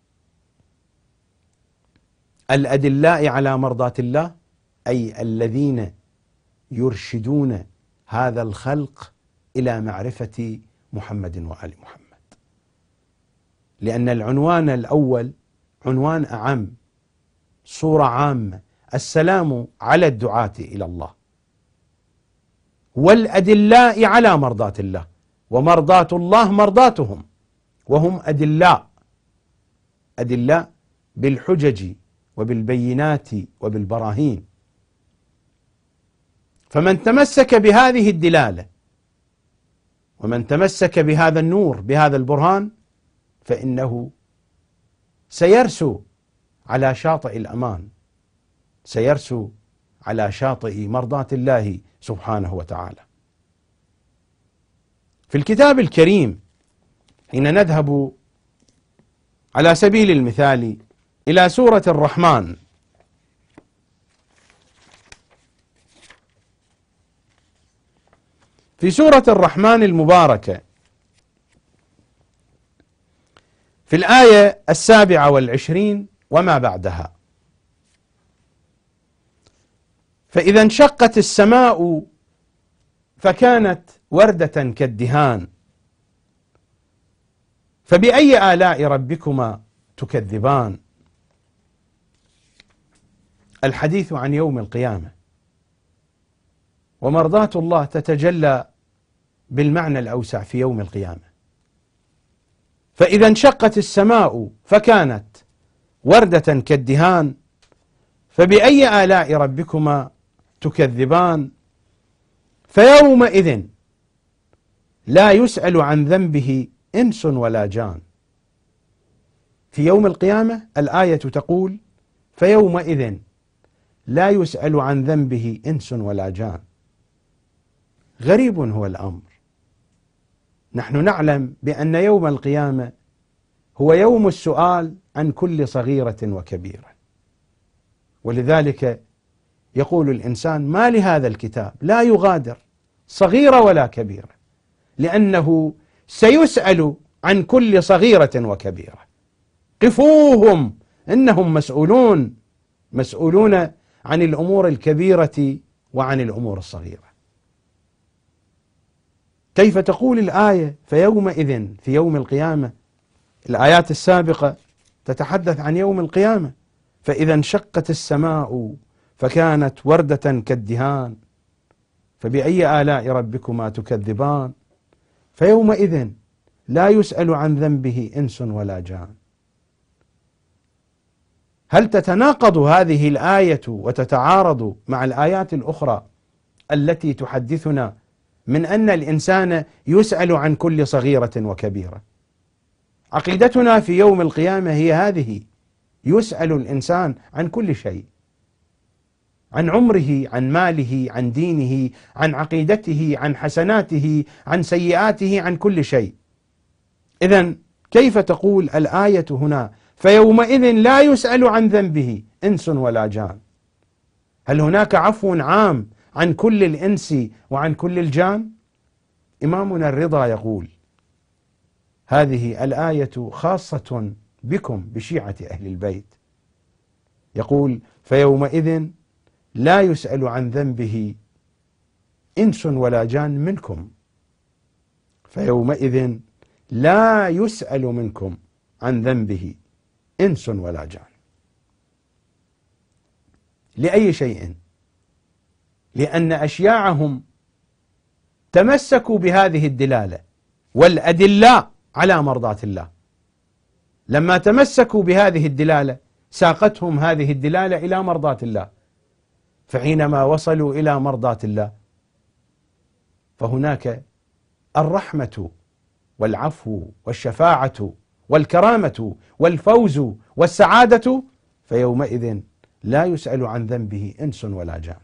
B: الأدلاء على مرضاة الله أي الذين يرشدون هذا الخلق إلى معرفة محمد وآل محمد. لأن العنوان الأول عنوان أعم، صورة عامة: السلام على الدعاة إلى الله والأدلاء على مرضاة الله. ومرضاة الله مرضاتهم، وهم أدلاء، أدلاء بالحجج وبالبينات وبالبراهين. فمن تمسك بهذه الدلالة ومن تمسك بهذا النور بهذا البرهان فإنه سيرسو على شاطئ الأمان، سيرسو على شاطئ مرضاة الله سبحانه وتعالى. في الكتاب الكريم حين نذهب على سبيل المثال إلى سورة الرحمن، في سورة الرحمن المباركة في الآية 27 وما بعدها: فإذا انشقت السماء فكانت وردة كالدهان فبأي آلاء ربكما تكذبان. الحديث عن يوم القيامة، ومرضاة الله تتجلى بالمعنى الأوسع في يوم القيامة. فإذا انشقت السماء فكانت وردة كالدهان فبأي آلاء ربكما تكذبان. فيومئذ لا يسأل عن ذنبه إنس ولا جان. في يوم القيامة الآية تقول: فيومئذ لا يسأل عن ذنبه إنس ولا جان. غريب هو الأمر. نحن نعلم بأن يوم القيامة هو يوم السؤال عن كل صغيرة وكبيرة، ولذلك يقول الإنسان: ما لهذا الكتاب لا يغادر صغيرة ولا كبيرة، لأنه سيسأل عن كل صغيرة وكبيرة. قفوهم إنهم مسؤولون عن الأمور الكبيرة وعن الأمور الصغيرة. كيف تقول الآية فيومئذ في يوم القيامة؟ الآيات السابقة تتحدث عن يوم القيامة: فإذا انشقت السماء فكانت وردة كالدهان فبأي آلاء ربكما تكذبان. فيومئذ لا يسأل عن ذنبه إنس ولا جان. هل تتناقض هذه الآية وتتعارض مع الآيات الأخرى التي تحدثنا من أن الإنسان يسأل عن كل صغيرة وكبيرة؟ عقيدتنا في يوم القيامة هي هذه: يسأل الإنسان عن كل شيء، عن عمره، عن ماله، عن دينه، عن عقيدته، عن حسناته، عن سيئاته، عن كل شيء. إذن كيف تقول الآية هنا فيومئذ لا يسأل عن ذنبه إنس ولا جان؟ هل هناك عفو عام عن كل الإنس وعن كل الجان؟ إمامنا الرضا يقول: هذه الآية خاصة بكم بشيعة أهل البيت. يقول: فيومئذ لا يسأل عن ذنبه إنس ولا جان منكم. فيومئذ لا يسأل منكم عن ذنبه إنس ولا جان. لأي شيء؟ لأن أشياعهم تمسكوا بهذه الدلالة والأدلاء على مرضاة الله. لما تمسكوا بهذه الدلالة ساقتهم هذه الدلالة إلى مرضاة الله. فحينما وصلوا إلى مرضاة الله فهناك الرحمة والعفو والشفاعة والكرامة والفوز والسعادة، فيومئذ لا يسأل عن ذنبه إنس ولا جان.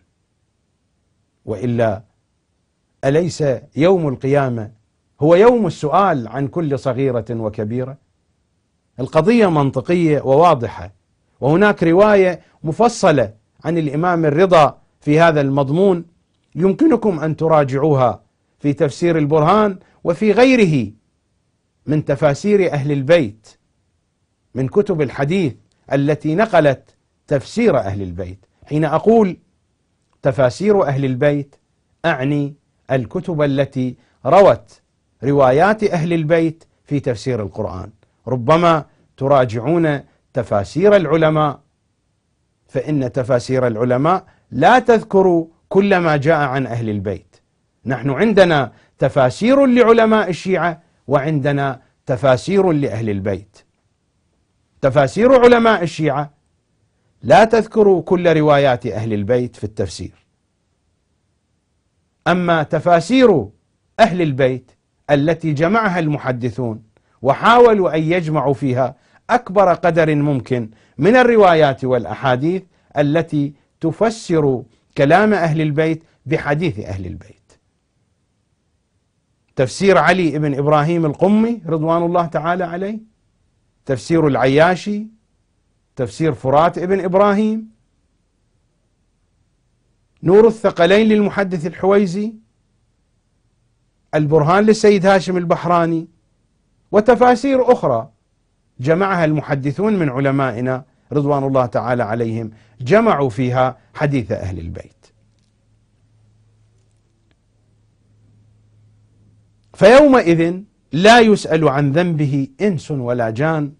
B: وإلا أليس يوم القيامة هو يوم السؤال عن كل صغيرة وكبيرة؟ القضية منطقية وواضحة، وهناك رواية مفصلة عن الإمام الرضا في هذا المضمون يمكنكم أن تراجعوها في تفسير البرهان وفي غيره من تفاسير أهل البيت من كتب الحديث التي نقلت تفسير أهل البيت. حين أقول تفاسير أهل البيت أعني الكتب التي روت روايات أهل البيت في تفسير القرآن. ربما تراجعون تفاسير العلماء، فإن تفاسير العلماء لا تذكر كل ما جاء عن أهل البيت. نحن عندنا تفاسير لعلماء الشيعة وعندنا تفاسير لأهل البيت. تفاسير علماء الشيعة لا تذكر كل روايات أهل البيت في التفسير، أما تفاسير أهل البيت التي جمعها المحدثون وحاولوا أن يجمعوا فيها أكبر قدر ممكن من الروايات والأحاديث التي تفسر كلام أهل البيت بحديث أهل البيت. تفسير علي بن إبراهيم القمي رضوان الله تعالى عليه، تفسير العياشي، تفسير فرات بن إبراهيم، نور الثقلين للمحدث الحويزي، البرهان للسيد هاشم البحراني، وتفاسير أخرى جمعها المحدثون من علمائنا رضوان الله تعالى عليهم، جمعوا فيها حديث أهل البيت. فيومئذ لا يسأل عن ذنبه إنس ولا جان.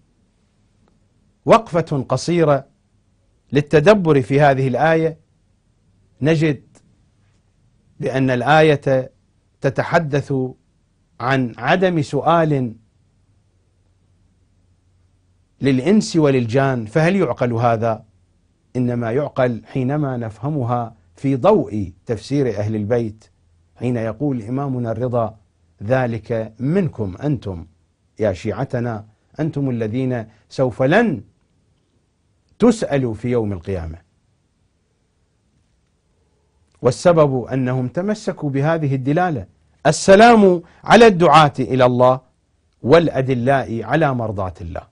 B: وقفة قصيرة للتدبر في هذه الآية، نجد بأن الآية تتحدث عن عدم سؤال للإنس وللجان، فهل يعقل هذا؟ إنما يعقل حينما نفهمها في ضوء تفسير أهل البيت، حين يقول إمامنا الرضا: ذلك منكم أنتم يا شيعتنا، أنتم الذين سوف لن تسألوا في يوم القيامة. والسبب أنهم تمسكوا بهذه الدلالة: السلام على الدعاة إلى الله والأدلاء على مرضاة الله.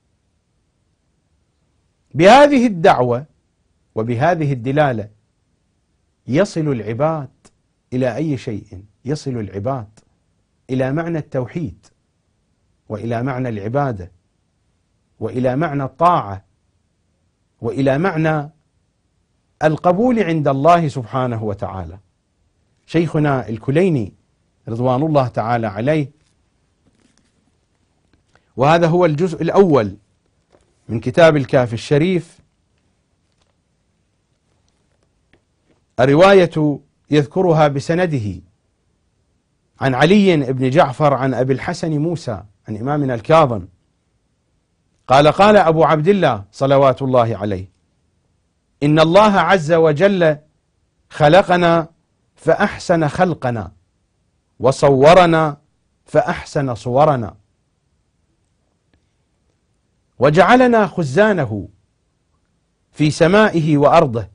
B: بهذه الدعوة وبهذه الدلالة يصل العباد إلى أي شيء، يصل العباد إلى معنى التوحيد، وإلى معنى العبادة، وإلى معنى الطاعة، وإلى معنى القبول عند الله سبحانه وتعالى. شيخنا الكليني رضوان الله تعالى عليه، وهذا هو الجزء الأول من كتاب الكافي الشريف، الرواية يذكرها بسنده عن علي بن جعفر عن أبي الحسن موسى عن إمامنا الكاظم قال: قال أبو عبد الله صلوات الله عليه: إن الله عز وجل خلقنا فأحسن خلقنا، وصورنا فأحسن صورنا، وجعلنا خزانه في سمائه وأرضه،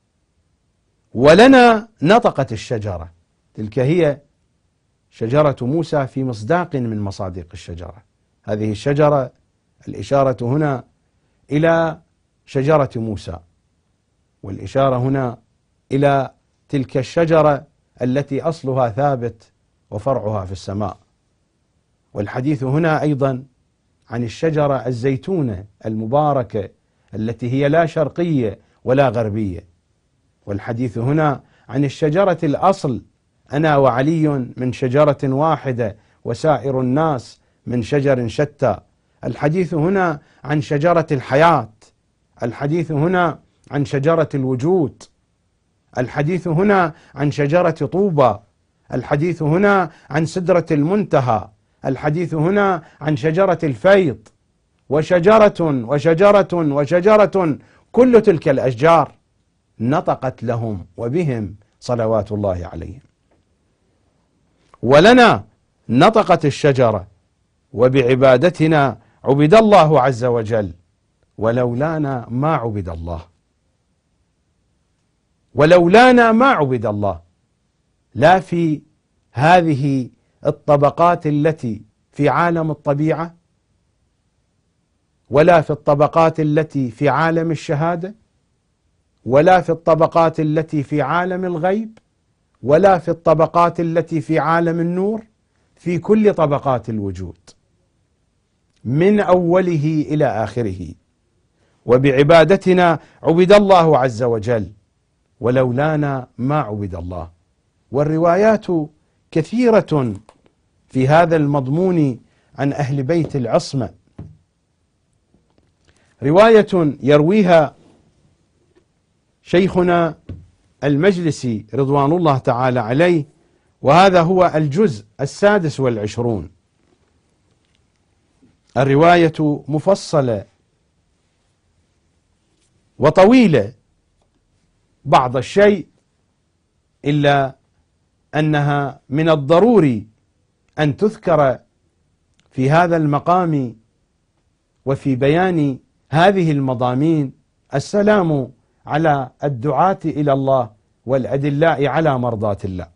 B: ولنا نطقت الشجرة. تلك هي شجرة موسى في مصداق من مصادق الشجرة. هذه الشجرة الإشارة هنا إلى شجرة موسى، والإشارة هنا إلى تلك الشجرة التي أصلها ثابت وفرعها في السماء. والحديث هنا أيضا عن الشجرة الزيتونة المباركة التي هي لا شرقية ولا غربية. والحديث هنا عن الشجرة الأصل: أنا وعلي من شجرة واحدة وسائر الناس من شجر شتى. الحديث هنا عن شجرة الحياة، الحديث هنا عن شجرة الوجود، الحديث هنا عن شجرة طوبى، الحديث هنا عن سدرة المنتهى، الحديث هنا عن شجرة الفيض، وشجرة وشجرة وشجرة، كل تلك الأشجار نطقت لهم وبهم صلوات الله عليهم. ولنا نطقت الشجرة وبعبادتنا عبد الله عز وجل، ولولانا ما عبد الله، ولولانا ما عبد الله، لا في هذه الطبقات التي في عالم الطبيعة، ولا في الطبقات التي في عالم الشهادة، ولا في الطبقات التي في عالم الغيب، ولا في الطبقات التي في عالم النور، في كل طبقات الوجود من أوله إلى آخره. وبعبادتنا عبد الله عز وجل، ولولانا ما عبد الله. والروايات كثيرة في هذا المضمون عن أهل بيت العصمة. رواية يرويها شيخنا المجلسي رضوان الله تعالى عليه، وهذا هو الجزء 26. الرواية مفصلة وطويلة بعض الشيء، إلا أنها من الضروري أن تذكر في هذا المقام وفي بيان هذه المضامين. السلام على الدعاة إلى الله والأدلاء على مرضاة الله.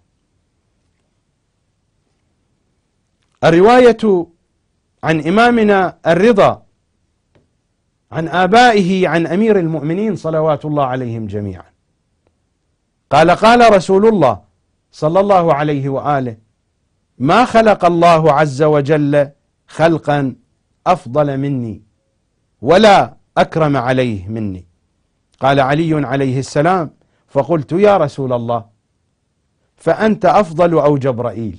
B: الرواية عن إمامنا الرضا عن آبائه عن أمير المؤمنين صلوات الله عليهم جميعا، قال: قال رسول الله صلى الله عليه وآله: ما خلق الله عز وجل خلقا أفضل مني ولا أكرم عليه مني. قال علي عليه السلام: فقلت يا رسول الله فأنت أفضل أو جبرائيل؟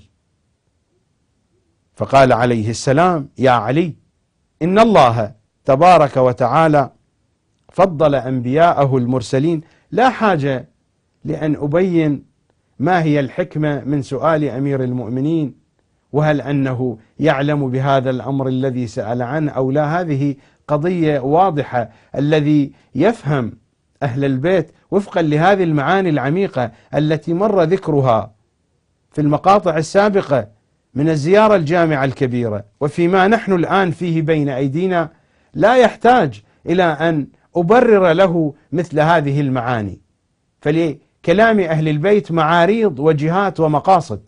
B: فقال عليه السلام: يا علي، إن الله تبارك وتعالى فضل أنبياءه المرسلين. لا حاجة لأن أبين ما هي الحكمة من سؤال أمير المؤمنين، وهل أنه يعلم بهذا الأمر الذي سأل عنه أو لا. هذه قضية واضحة. الذي يفهم أهل البيت وفقا لهذه المعاني العميقة التي مر ذكرها في المقاطع السابقة من الزيارة الجامعة الكبيرة وفيما نحن الآن فيه بين أيدينا، لا يحتاج إلى أن أبرر له مثل هذه المعاني. فلكلام أهل البيت معاريض وجهات ومقاصد.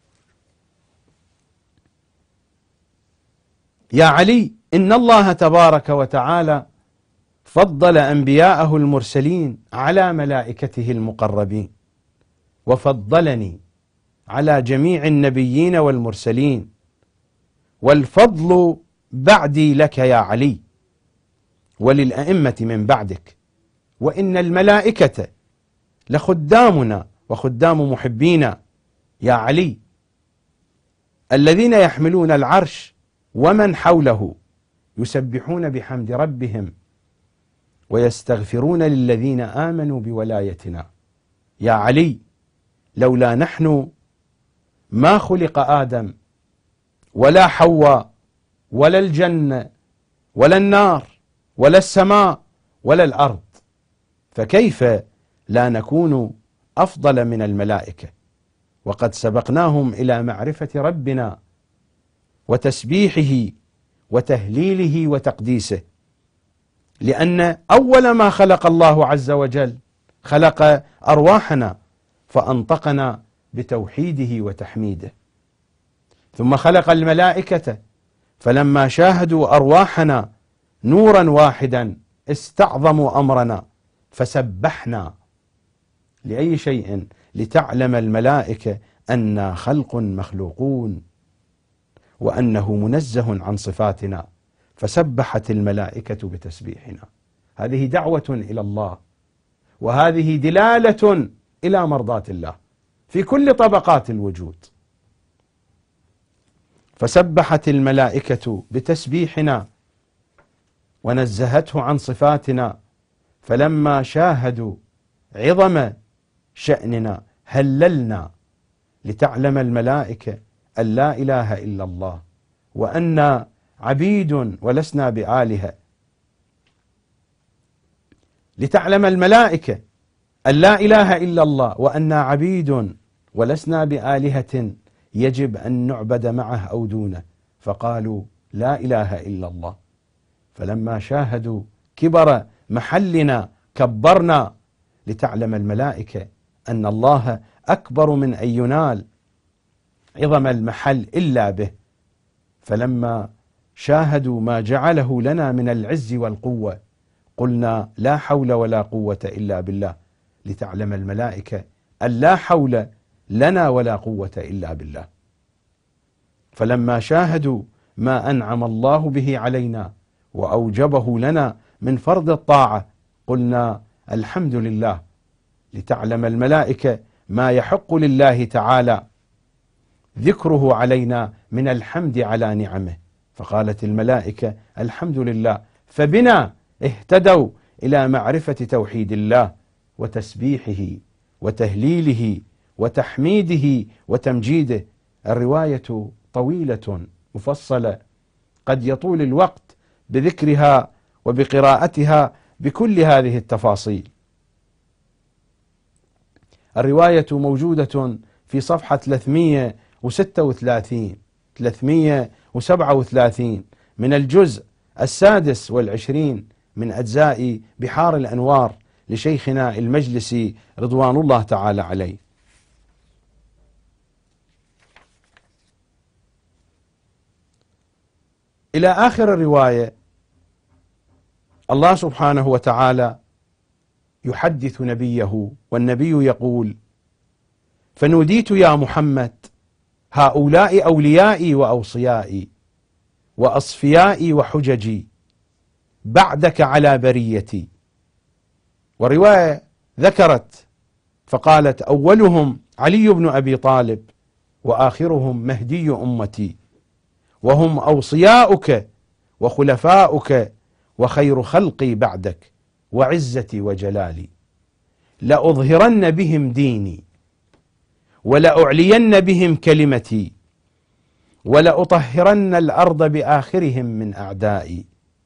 B: يا علي، إن الله تبارك وتعالى فضل أنبياءه المرسلين على ملائكته المقربين، وفضلني على جميع النبيين والمرسلين، والفضل بعدي لك يا علي وللأئمة من بعدك، وإن الملائكة لخدامنا وخدام محبينا يا علي، الذين يحملون العرش ومن حوله يسبحون بحمد ربهم ويستغفرون للذين آمنوا بولايتنا. يا علي، لولا نحن ما خلق آدم ولا حواء ولا الجنة ولا النار ولا السماء ولا الأرض، فكيف لا نكون أفضل من الملائكة؟ وقد سبقناهم إلى معرفة ربنا وتسبيحه وتهليله وتقديسه، لأن أول ما خلق الله عز وجل خلق أرواحنا فأنطقنا بتوحيده وتحميده، ثم خلق الملائكة فلما شاهدوا أرواحنا نورا واحدا استعظموا أمرنا فسبحنا. لأي شيء؟ لتعلم الملائكة أننا خلق مخلوقون وأنه منزه عن صفاتنا، فسبحت الملائكة بتسبيحنا. هذه دعوة إلى الله، وهذه دلالة إلى مرضاة الله في كل طبقات الوجود. فسبحت الملائكة بتسبيحنا ونزهته عن صفاتنا، فلما شاهدوا عظم شأننا هللنا، لتعلم الملائكة أن لا إله إلا الله، وأن عبيد ولسنا بآلهة. لتعلم الملائكة أن لا إله إلا الله وأنا عبيد ولسنا بآلهة يجب أن نعبد معه أو دونه، فقالوا لا إله إلا الله. فلما شاهدوا كبر محلنا كبرنا، لتعلم الملائكة أن الله أكبر من أن ينال عظم المحل إلا به. فلما شاهدوا ما جعله لنا من العز والقوة قلنا لا حول ولا قوة إلا بالله، لتعلم الملائكة أن لا حول لنا ولا قوة إلا بالله. فلما شاهدوا ما أنعم الله به علينا وأوجبه لنا من فرض الطاعة قلنا الحمد لله، لتعلم الملائكة ما يحق لله تعالى ذكره علينا من الحمد على نعمه. فقالت الملائكة الحمد لله، فبنا اهتدوا إلى معرفة توحيد الله وتسبيحه وتهليله وتحميده وتمجيده. الرواية طويلة مفصلة، قد يطول الوقت بذكرها وبقراءتها بكل هذه التفاصيل. الرواية موجودة في صفحة 337 من الجزء 26 من أجزاء بحار الأنوار لشيخنا المجلسي رضوان الله تعالى عليه. إلى آخر الرواية الله سبحانه وتعالى يحدث نبيه، والنبي يقول: فنوديت يا محمد هؤلاء أوليائي وأوصيائي وأصفيائي وحججي بعدك على بريتي. ورواية ذكرت فقالت: أولهم علي بن أبي طالب وآخرهم مهدي أمتي، وهم أوصياؤك وخلفاؤك وخير خلقي بعدك وعزتي وجلالي، لأظهرن بهم ديني ولأعلين بهم كلمتي ولأطهرن الأرض بآخرهم من أعدائي،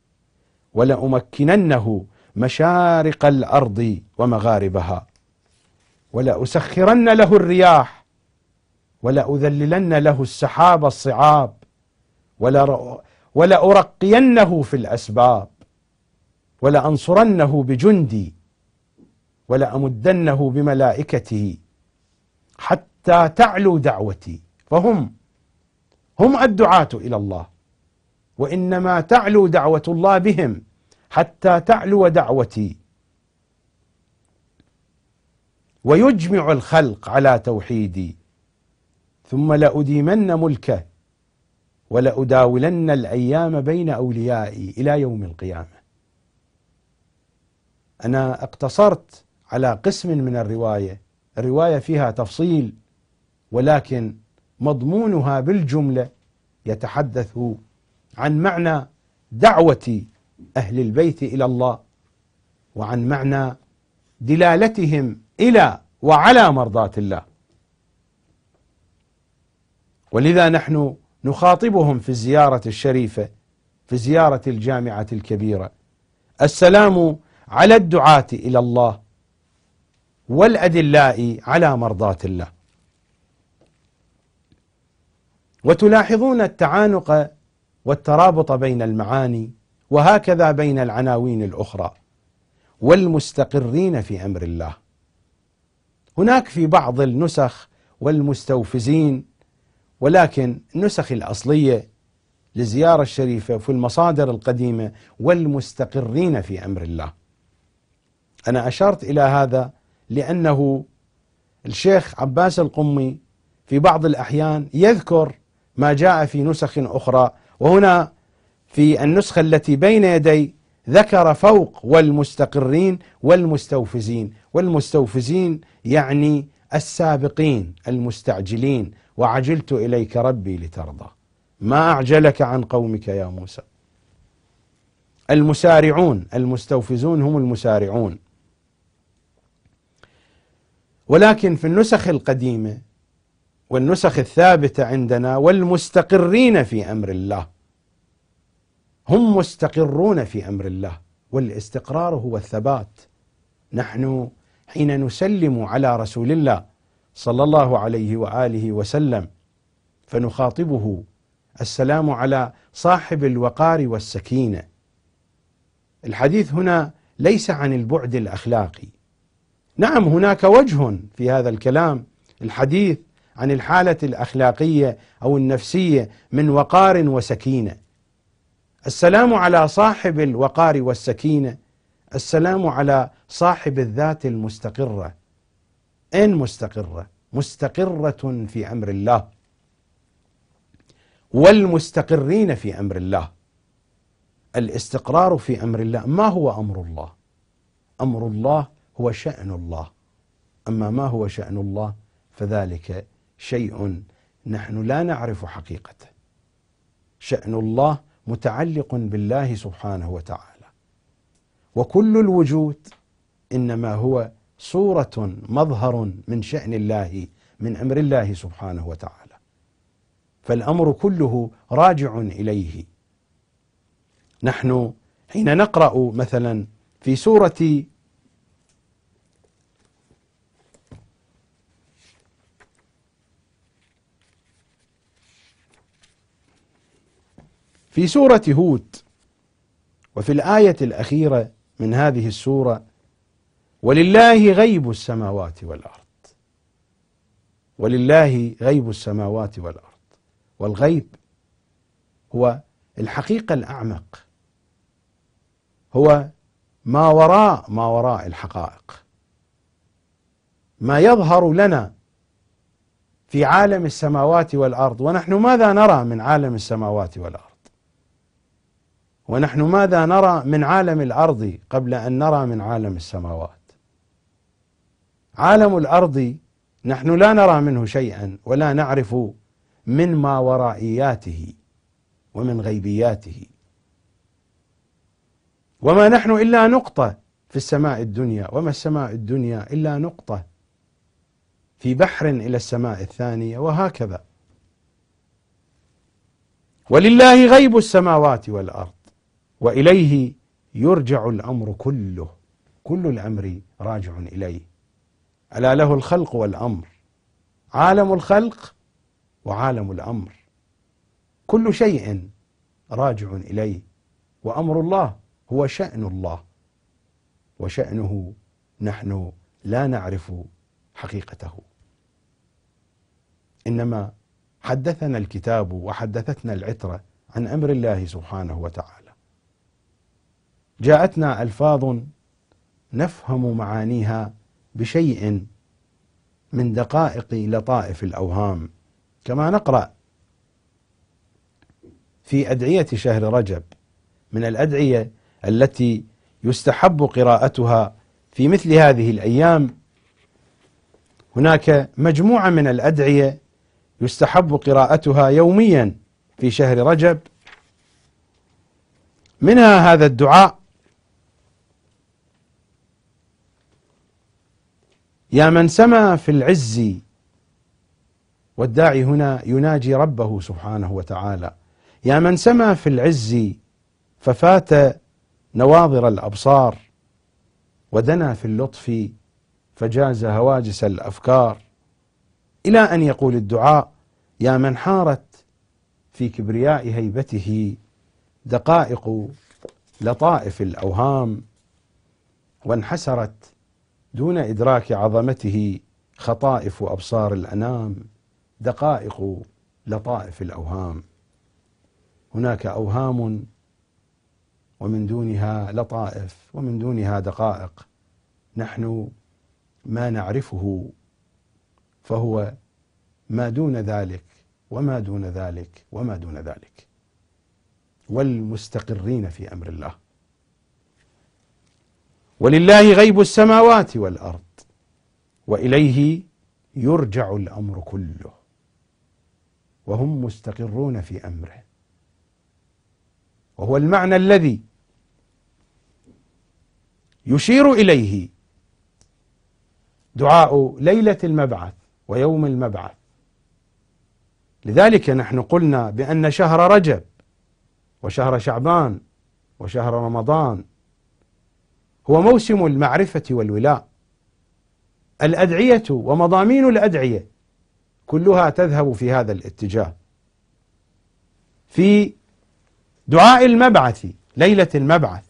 B: ولأمكننه مشارق الأرض ومغاربها، ولأسخرن له الرياح ولأذللن له السحاب الصعاب، ولأرقينه في الأسباب، ولأنصرنه بجندي، ولأمدنه بملائكته حتى تعلو دعوتي. فهم الدعاة إلى الله، وإنما تعلو دعوة الله بهم حتى تعلو دعوتي، ويجمع الخلق على توحيدي، ثم لأديمن ملكه ولأداولن الأيام بين أوليائي إلى يوم القيامة. أنا اقتصرت على قسم من الرواية فيها تفصيل، ولكن مضمونها بالجملة يتحدث عن معنى دعوة أهل البيت إلى الله، وعن معنى دلالتهم إلى وعلى مرضاة الله. ولذا نحن نخاطبهم في الزيارة الشريفة، في زيارة الجامعة الكبيرة: السلام على الدعاة إلى الله والأدلاء على مرضاة الله. وتلاحظون التعانق والترابط بين المعاني، وهكذا بين العناوين الأخرى: والمستقرين في أمر الله. هناك في بعض النسخ والمستوفزين، ولكن النسخ الأصلية للزيارة الشريفة في المصادر القديمة والمستقرين في أمر الله. أنا أشرت إلى هذا لأنه الشيخ عباس القمي في بعض الأحيان يذكر ما جاء في نسخ أخرى، وهنا في النسخة التي بين يدي ذكر فوق والمستقرين والمستوفزين. والمستوفزين يعني السابقين المستعجلين: وعجلت إليك ربي لترضى، ما أعجلك عن قومك يا موسى. المسارعون، المستوفزون هم المسارعون. ولكن في النسخ القديمة والنسخ الثابتة عندنا: والمستقرين في أمر الله. هم مستقرون في أمر الله، والاستقرار هو الثبات. نحن حين نسلم على رسول الله صلى الله عليه وآله وسلم فنخاطبه: السلام على صاحب الوقار والسكينة. الحديث هنا ليس عن البعد الأخلاقي. نعم، هناك وجه في هذا الكلام، الحديث عن الحالة الأخلاقية أو النفسية من وقار وسكينة. السلام على صاحب الوقار والسكينة، السلام على صاحب الذات المستقرة. أين مستقرة؟ مستقرة في أمر الله، والمستقرين في أمر الله. الاستقرار في أمر الله. ما هو أمر الله؟ أمر الله هو شأن الله. أما ما هو شأن الله فذلك شيء نحن لا نعرف حقيقته. شأن الله متعلق بالله سبحانه وتعالى، وكل الوجود إنما هو صورة مظهر من شأن الله، من أمر الله سبحانه وتعالى، فالأمر كله راجع إليه. نحن حين نقرأ مثلا في سورة هود، وفي الآية الأخيرة من هذه السورة: ولله غيب السماوات والأرض. ولله غيب السماوات والأرض. والغيب هو الحقيقة الأعمق، هو ما وراء الحقائق، ما يظهر لنا في عالم السماوات والأرض. ونحن ماذا نرى من عالم السماوات والأرض؟ ونحن ماذا نرى من عالم الأرض قبل أن نرى من عالم السماوات؟ عالم الأرض نحن لا نرى منه شيئا، ولا نعرف من ما ورائياته ومن غيبياته، وما نحن إلا نقطة في السماء الدنيا، وما السماء الدنيا إلا نقطة في بحر إلى السماء الثانية، وهكذا. ولله غيب السماوات والأرض وإليه يرجع الأمر كله. كل الأمر راجع إليه. ألا له الخلق والأمر، عالم الخلق وعالم الأمر، كل شيء راجع إليه. وأمر الله هو شأن الله، وشأنه نحن لا نعرف حقيقته، إنما حدثنا الكتاب وحدثتنا العترة عن أمر الله سبحانه وتعالى. جاءتنا ألفاظ نفهم معانيها بشيء من دقائق لطائف الأوهام، كما نقرأ في أدعية شهر رجب، من الأدعية التي يستحب قراءتها في مثل هذه الأيام. هناك مجموعة من الأدعية يستحب قراءتها يوميا في شهر رجب، منها هذا الدعاء: يا من سما في العز. والداعي هنا يناجي ربه سبحانه وتعالى: يا من سما في العز ففات نواظر الأبصار، ودنا في اللطف فجاز هواجس الأفكار، إلى أن يقول الدعاء: يا من حارت في كبرياء هيبته دقائق لطائف الأوهام، وانحسرت دون إدراك عظمته خطائف أبصار الأنام. دقائق لطائف الأوهام، هناك أوهام ومن دونها لطائف ومن دونها دقائق، نحن ما نعرفه، فهو ما دون ذلك وما دون ذلك وما دون ذلك. والمستقرين في أمر الله. ولله غيب السماوات والأرض وإليه يرجع الأمر كله، وهم مستقرون في أمره. وهو المعنى الذي يشير إليه دعاء ليلة المبعث ويوم المبعث. لذلك نحن قلنا بأن شهر رجب وشهر شعبان وشهر رمضان هو موسم المعرفة والولاء. الأدعية ومضامين الأدعية كلها تذهب في هذا الاتجاه. في دعاء المبعث ليلة المبعث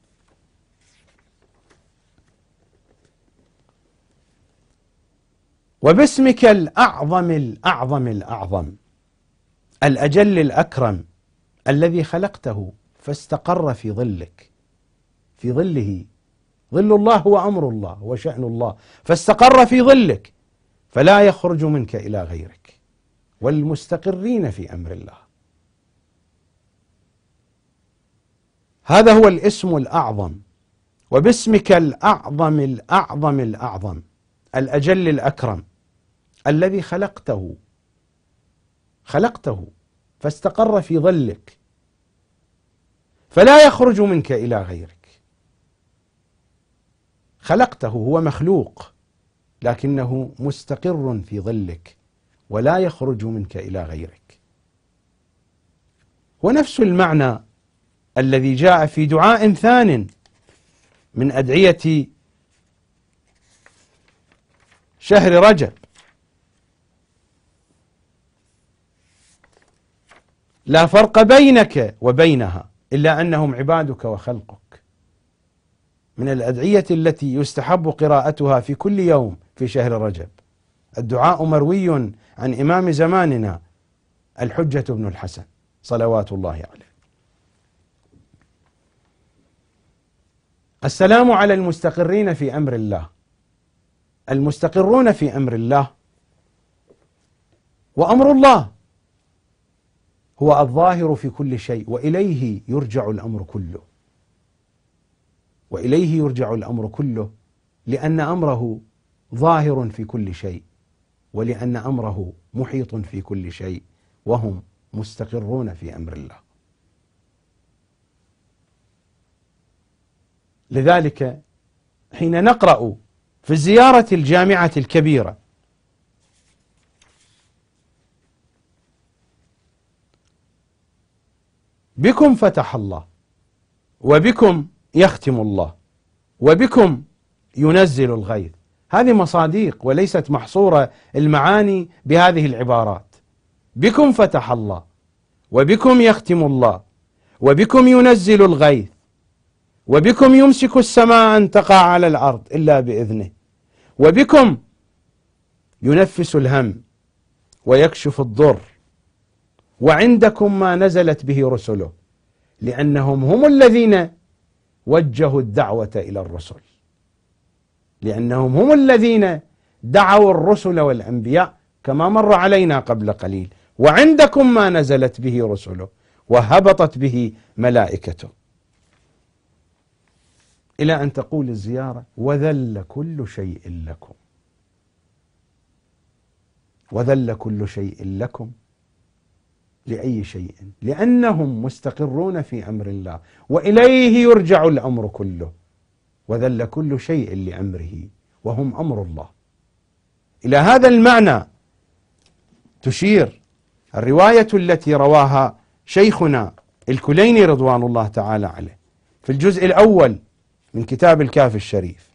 B: وباسمك الأعظم الأعظم الأعظم الأجل الأكرم الذي خلقته فاستقر في ظلك، في ظله، ظل الله هو أمر الله هو شأن الله، فاستقر في ظلك فلا يخرج منك إلى غيرك، والمستقرين في أمر الله. هذا هو الاسم الأعظم. وباسمك الأعظم الأعظم الأعظم الأجل الأكرم الذي خلقته فاستقر في ظلك فلا يخرج منك إلى غيرك. خلقته، هو مخلوق لكنه مستقر في ظلك ولا يخرج منك إلى غيرك. ونفس المعنى الذي جاء في دعاء ثان من أدعية شهر رجب: لا فرق بينك وبينها إلا أنهم عبادك وخلقك. من الأدعية التي يستحب قراءتها في كل يوم في شهر رجب. الدعاء مروي عن إمام زماننا الحجة بن الحسن صلوات الله عليه: السلام على المستقرين في أمر الله. المستقرون في أمر الله، وأمر الله هو الظاهر في كل شيء، وإليه يرجع الأمر كله، وإليه يرجع الأمر كله، لأن أمره ظاهر في كل شيء، ولأن أمره محيط في كل شيء، وهم مستقرون في أمر الله. لذلك حين نقرأ في الزيارة الجامعة الكبيرة بكم فتح الله، وبكم يختم الله، وبكم ينزل الغيث، هذه مصاديق وليست محصورة المعاني بهذه العبارات. بكم فتح الله، وبكم يختم الله، وبكم ينزل الغيث، وبكم يمسك السماء أن تقع على الأرض إلا بإذنه، وبكم ينفس الهم ويكشف الضر، وعندكم ما نزلت به رسله، لأنهم هم الذين وجهوا الدعوة إلى الرسل، لأنهم هم الذين دعوا الرسل والأنبياء كما مر علينا قبل قليل. وعندكم ما نزلت به رسله وهبطت به ملائكته، إلى أن تقول الزيارة: وذل كل شيء لكم. وذل كل شيء لكم لأي شيء؟ لأنهم مستقرون في أمر الله، وإليه يرجع الأمر كله. وذل كل شيء لأمره وهم أمر الله. إلى هذا المعنى تشير الرواية التي رواها شيخنا الكليني رضوان الله تعالى عليه في الجزء الأول من كتاب الكافي الشريف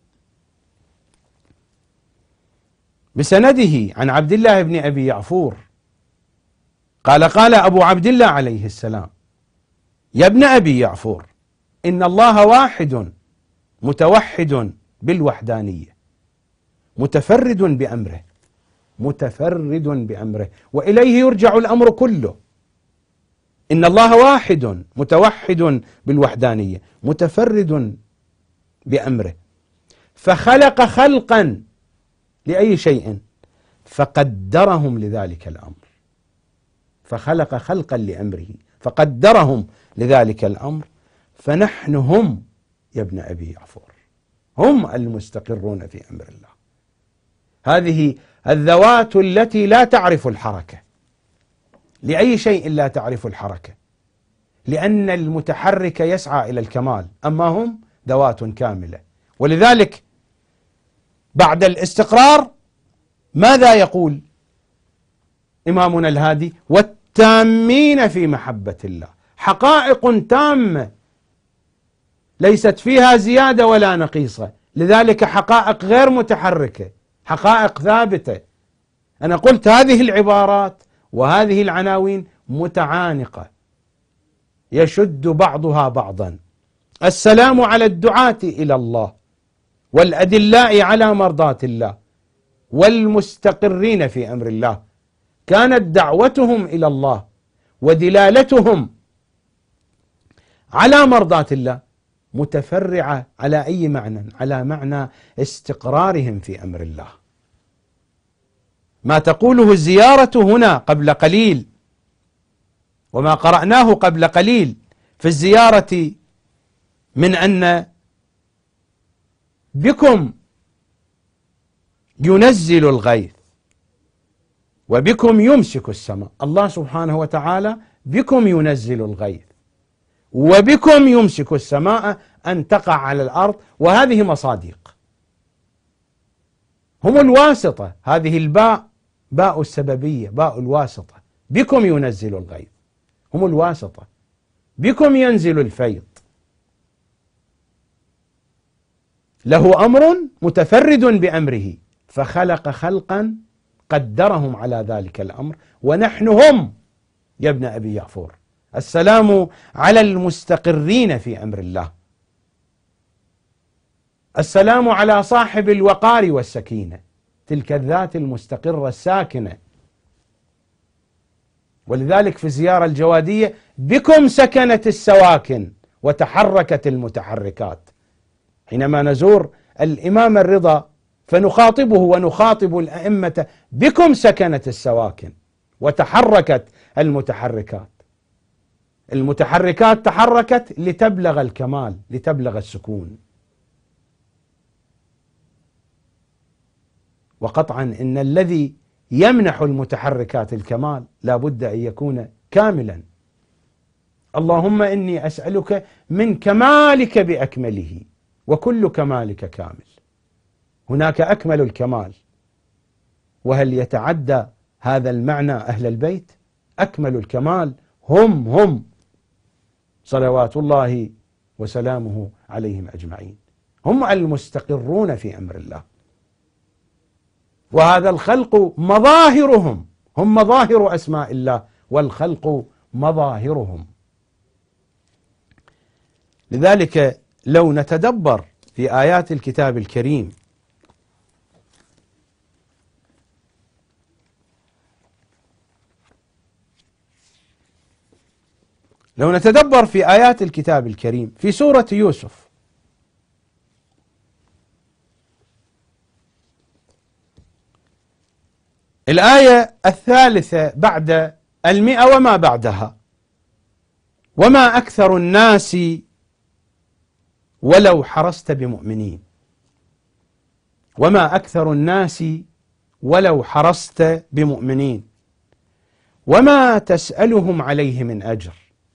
B: بسنده عن عبد الله بن أبي يعفور قال: قال أبو عبد الله عليه السلام: يا ابن أبي يعفور، إن الله واحد متوحد بالوحدانية، متفرد بأمره، متفرد بأمره، وإليه يرجع الأمر كله. إن الله واحد متوحد بالوحدانية متفرد بأمره، فخلق خلقا لأي شيء فقدرهم لذلك الأمر. فخلق خلقا لأمره فقدرهم لذلك الأمر. فنحن هم يا ابن أبي يعفور، هم المستقرون في أمر الله. هذه الذوات التي لا تعرف الحركة، لأي شيء لا تعرف الحركة، لأن المتحرك يسعى إلى الكمال، أما هم ذوات كاملة. ولذلك بعد الاستقرار ماذا يقول إمامنا الهادي؟ والتامين في محبة الله، حقائق تامة ليست فيها زيادة ولا نقيصة، لذلك حقائق غير متحركة، حقائق ثابتة. أنا قلت هذه العبارات وهذه العناوين متعانقة يشد بعضها بعضا. السلام على الدعاة إلى الله والأدلاء على مرضاة الله والمستقرين في أمر الله، كانت دعوتهم إلى الله ودلالتهم على مرضاة الله متفرعة على أي معنى؟ على معنى استقرارهم في أمر الله. ما تقوله الزيارة هنا قبل قليل وما قرأناه قبل قليل في الزيارة من أن بكم ينزل الغيث وبكم يمسك السماء، الله سبحانه وتعالى بكم ينزل الغيث وبكم يمسك السماء أن تقع على الأرض، وهذه مصادق، هم الواسطة، هذه الباء باء السببية، باء الواسطة، بكم ينزل الغيث، هم الواسطة، بكم ينزل الفيض. له أمر متفرد بأمره فخلق خلقا قدرهم على ذلك الأمر، ونحن هم يا ابن أبي يعفور. السلام على المستقرين في أمر الله، السلام على صاحب الوقار والسكينة، تلك الذات المستقرة الساكنة. ولذلك في الزيارة الجوادية بكم سكنت السواكن وتحركت المتحركات. حينما نزور الإمام الرضا فنخاطبه ونخاطب الأئمة بكم سكنت السواكن وتحركت المتحركات. المتحركات تحركت لتبلغ الكمال، لتبلغ السكون. وقطعا إن الذي يمنح المتحركات الكمال لا بد أن يكون كاملا. اللهم إني أسألك من كمالك بأكمله، وكل كمالك كامل. هناك أكمل الكمال، وهل يتعدى هذا المعنى أهل البيت؟ أكمل الكمال هم صلوات الله وسلامه عليهم أجمعين، هم المستقرون في أمر الله. وهذا الخلق مظاهرهم، هم مظاهر أسماء الله والخلق مظاهرهم. لذلك لو نتدبر في آيات الكتاب الكريم في آيات الكتاب الكريم في سورة يوسف، الآية 3 بعد 100 وما بعدها: وما أكثر الناس ولو حرصت بمؤمنين. وما أكثر الناس ولو حرصت بمؤمنين وما تسألهم عليه من أجر.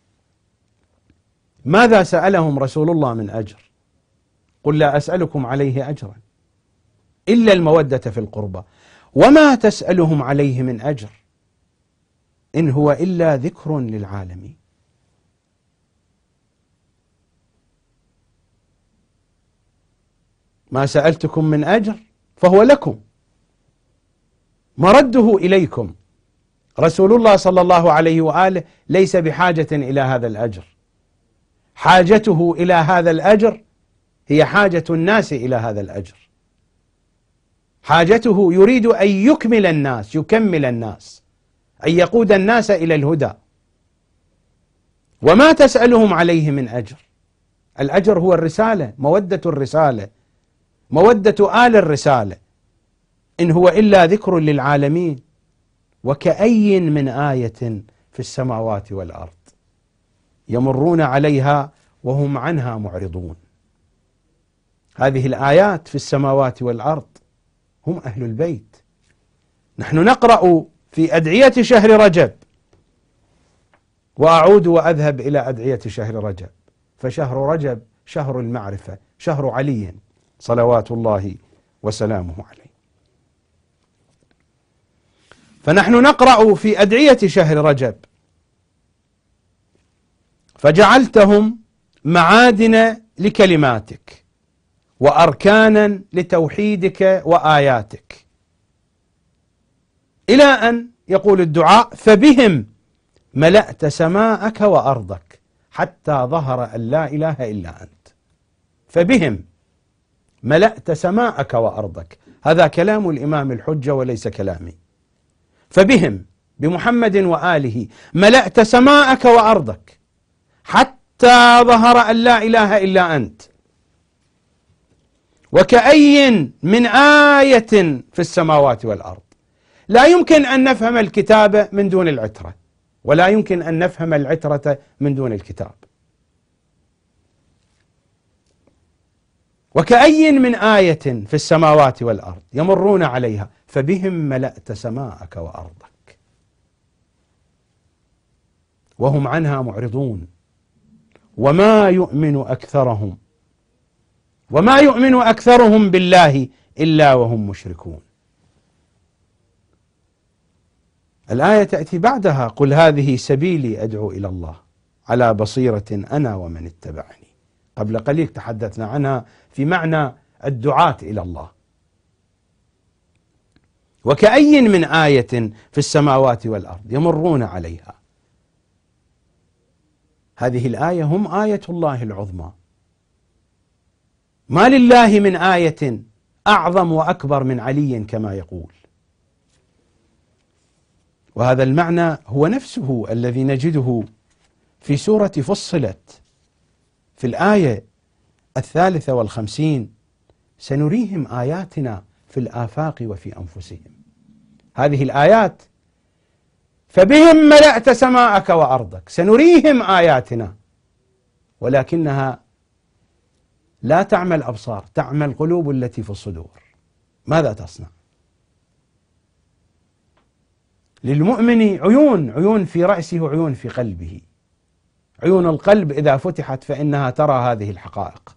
B: ماذا سألهم رسول الله من أجر؟ قل لا أسألكم عليه أجرا إلا المودة في القربى وما تسألهم عليه من أجر إن هو إلا ذكر للعالمين. ما سألتكم من أجر فهو لكم، مرده إليكم. رسول الله صلى الله عليه وآله ليس بحاجة إلى هذا الأجر، حاجته إلى هذا الأجر هي حاجة الناس إلى هذا الأجر. حاجته يريد أن يكمل الناس، يكمل الناس، أن يقود الناس إلى الهدى. وما تسألهم عليه من أجر، الأجر هو الرسالة، مودة الرسالة، مودة آل الرسالة. إن هو إلا ذكر للعالمين وكأي من آية في السماوات والأرض يمرون عليها وهم عنها معرضون. هذه الآيات في السماوات والأرض هم أهل البيت. نحن نقرأ في أدعية شهر رجب، وأعود وأذهب إلى أدعية شهر رجب، فشهر رجب شهر المعرفة، شهر علي صلوات الله وسلامه عليه. فنحن نقرأ في أدعية شهر رجب فجعلتهم معادن لكلماتك وأركانا لتوحيدك وآياتك، إلى أن يقول الدعاء فبهم ملأت سماءك وأرضك حتى ظهر أن لا إله إلا أنت. فبهم ملأت سماءك وأرضك، هذا كلام الإمام الحجة وليس كلامي. فبهم بمحمد وآله ملأت سماءك وأرضك حتى ظهر أن لا إله إلا أنت. وكأي من آية في السماوات والأرض. لا يمكن أن نفهم الكتاب من دون العترة، ولا يمكن أن نفهم العترة من دون الكتاب. وكأي من آية في السماوات والأرض يمرون عليها فبهم ملأت سماءك وأرضك وهم عنها معرضون وما يؤمن أكثرهم بالله إلا وهم مشركون. الآية تأتي بعدها قل هذه سبيلي أدعو إلى الله على بصيرة أنا ومن اتبعني. قبل قليل تحدثنا عنها في معنى الدعاة إلى الله. وكأي من آية في السماوات والأرض يمرون عليها. هذه الآية هم آية الله العظمى. ما لله من آية أعظم وأكبر من علي كما يقول. وهذا المعنى هو نفسه الذي نجده في سورة فصلت في الآية 53 سنريهم آياتنا في الآفاق وفي أنفسهم. هذه الآيات فبهم ملأت سماءك وأرضك، سنريهم آياتنا، ولكنها لا تعمى الأبصار، تعمى القلوب التي في الصدور. ماذا تصنع؟ للمؤمن عيون في رأسه وعيون في قلبه. عيون القلب إذا فتحت فإنها ترى هذه الحقائق.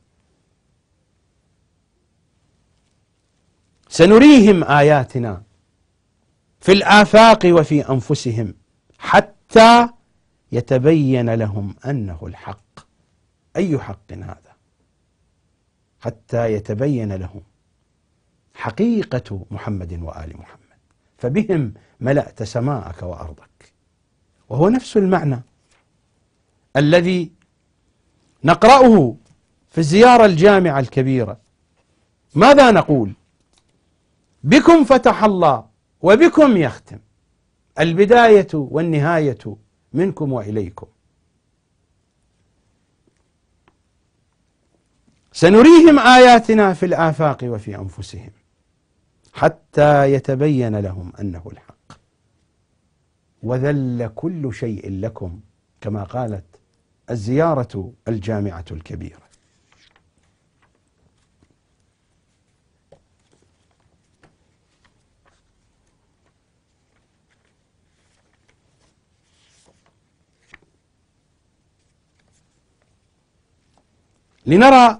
B: سنريهم آياتنا في الآفاق وفي أنفسهم حتى يتبين لهم أنه الحق. أي حق هذا؟ حتى يتبين لهم حقيقة محمد وآل محمد. فبهم ملأت سماءك وأرضك، وهو نفس المعنى الذي نقرأه في الزيارة الجامعة الكبيرة. ماذا نقول؟ بكم فتح الله وبكم يختم، البداية والنهاية منكم وإليكم. سنريهم آياتنا في الآفاق وفي أنفسهم حتى يتبين لهم أنه الحق وذل كل شيء لكم، كما قالت الزيارة الجامعة الكبيرة. لنرى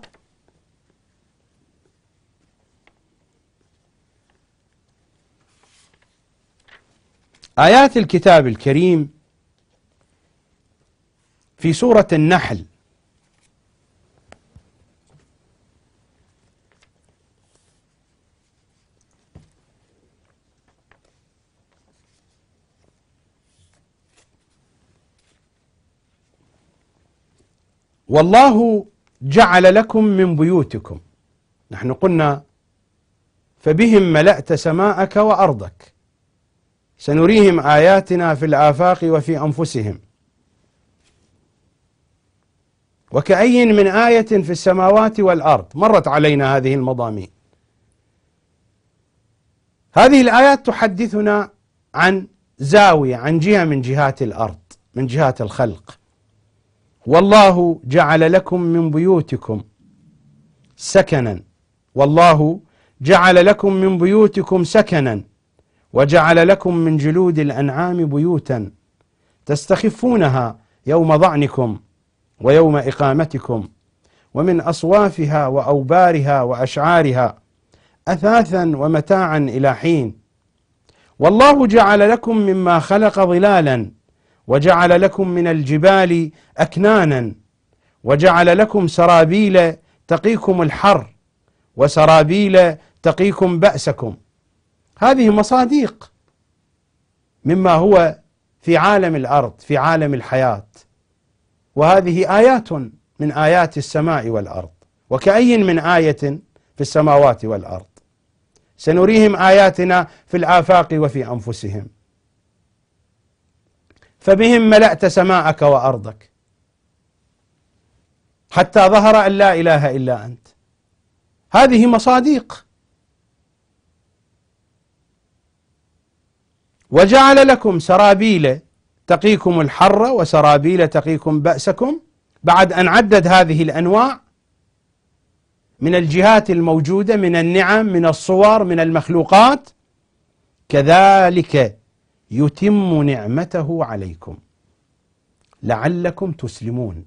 B: آيات الكتاب الكريم في سورة النحل. والله جعل لكم من بيوتكم، نحن قلنا فبهم ملأت سماءك وأرضك، سنريهم آياتنا في الآفاق وفي أنفسهم. وكأي من آية في السماوات والأرض، مرت علينا هذه المضامين. هذه الآيات تحدثنا عن زاوية، عن جهة من جهات الأرض، من جهات الخلق. والله جعل لكم من بيوتكم سكنا، والله جعل لكم من بيوتكم سكنا وجعل لكم من جلود الأنعام بيوتا تستخفونها يوم ظعنكم ويوم إقامتكم ومن أصوافها وأوبارها وأشعارها أثاثا ومتاعا إلى حين. والله جعل لكم مما خلق ظلالا وجعل لكم من الجبال أكنانا وجعل لكم سرابيل تقيكم الحر وسرابيل تقيكم بأسكم. هذه مصادق مما هو في عالم الأرض، في عالم الحياة، وهذه آيات من آيات السماء والأرض. وكأي من آية في السماوات والأرض سنريهم آياتنا في الآفاق وفي أنفسهم فبهم ملأت سماءك وأرضك حتى ظهر أن لا إله إلا أنت. هذه مصادق. وجعل لكم سرابيل تقيكم الحر وسرابيل تقيكم بأسكم، بعد أن عدد هذه الأنواع من الجهات الموجودة من النعم، من الصور، من المخلوقات. كذلك يتم نعمته عليكم لعلكم تسلمون،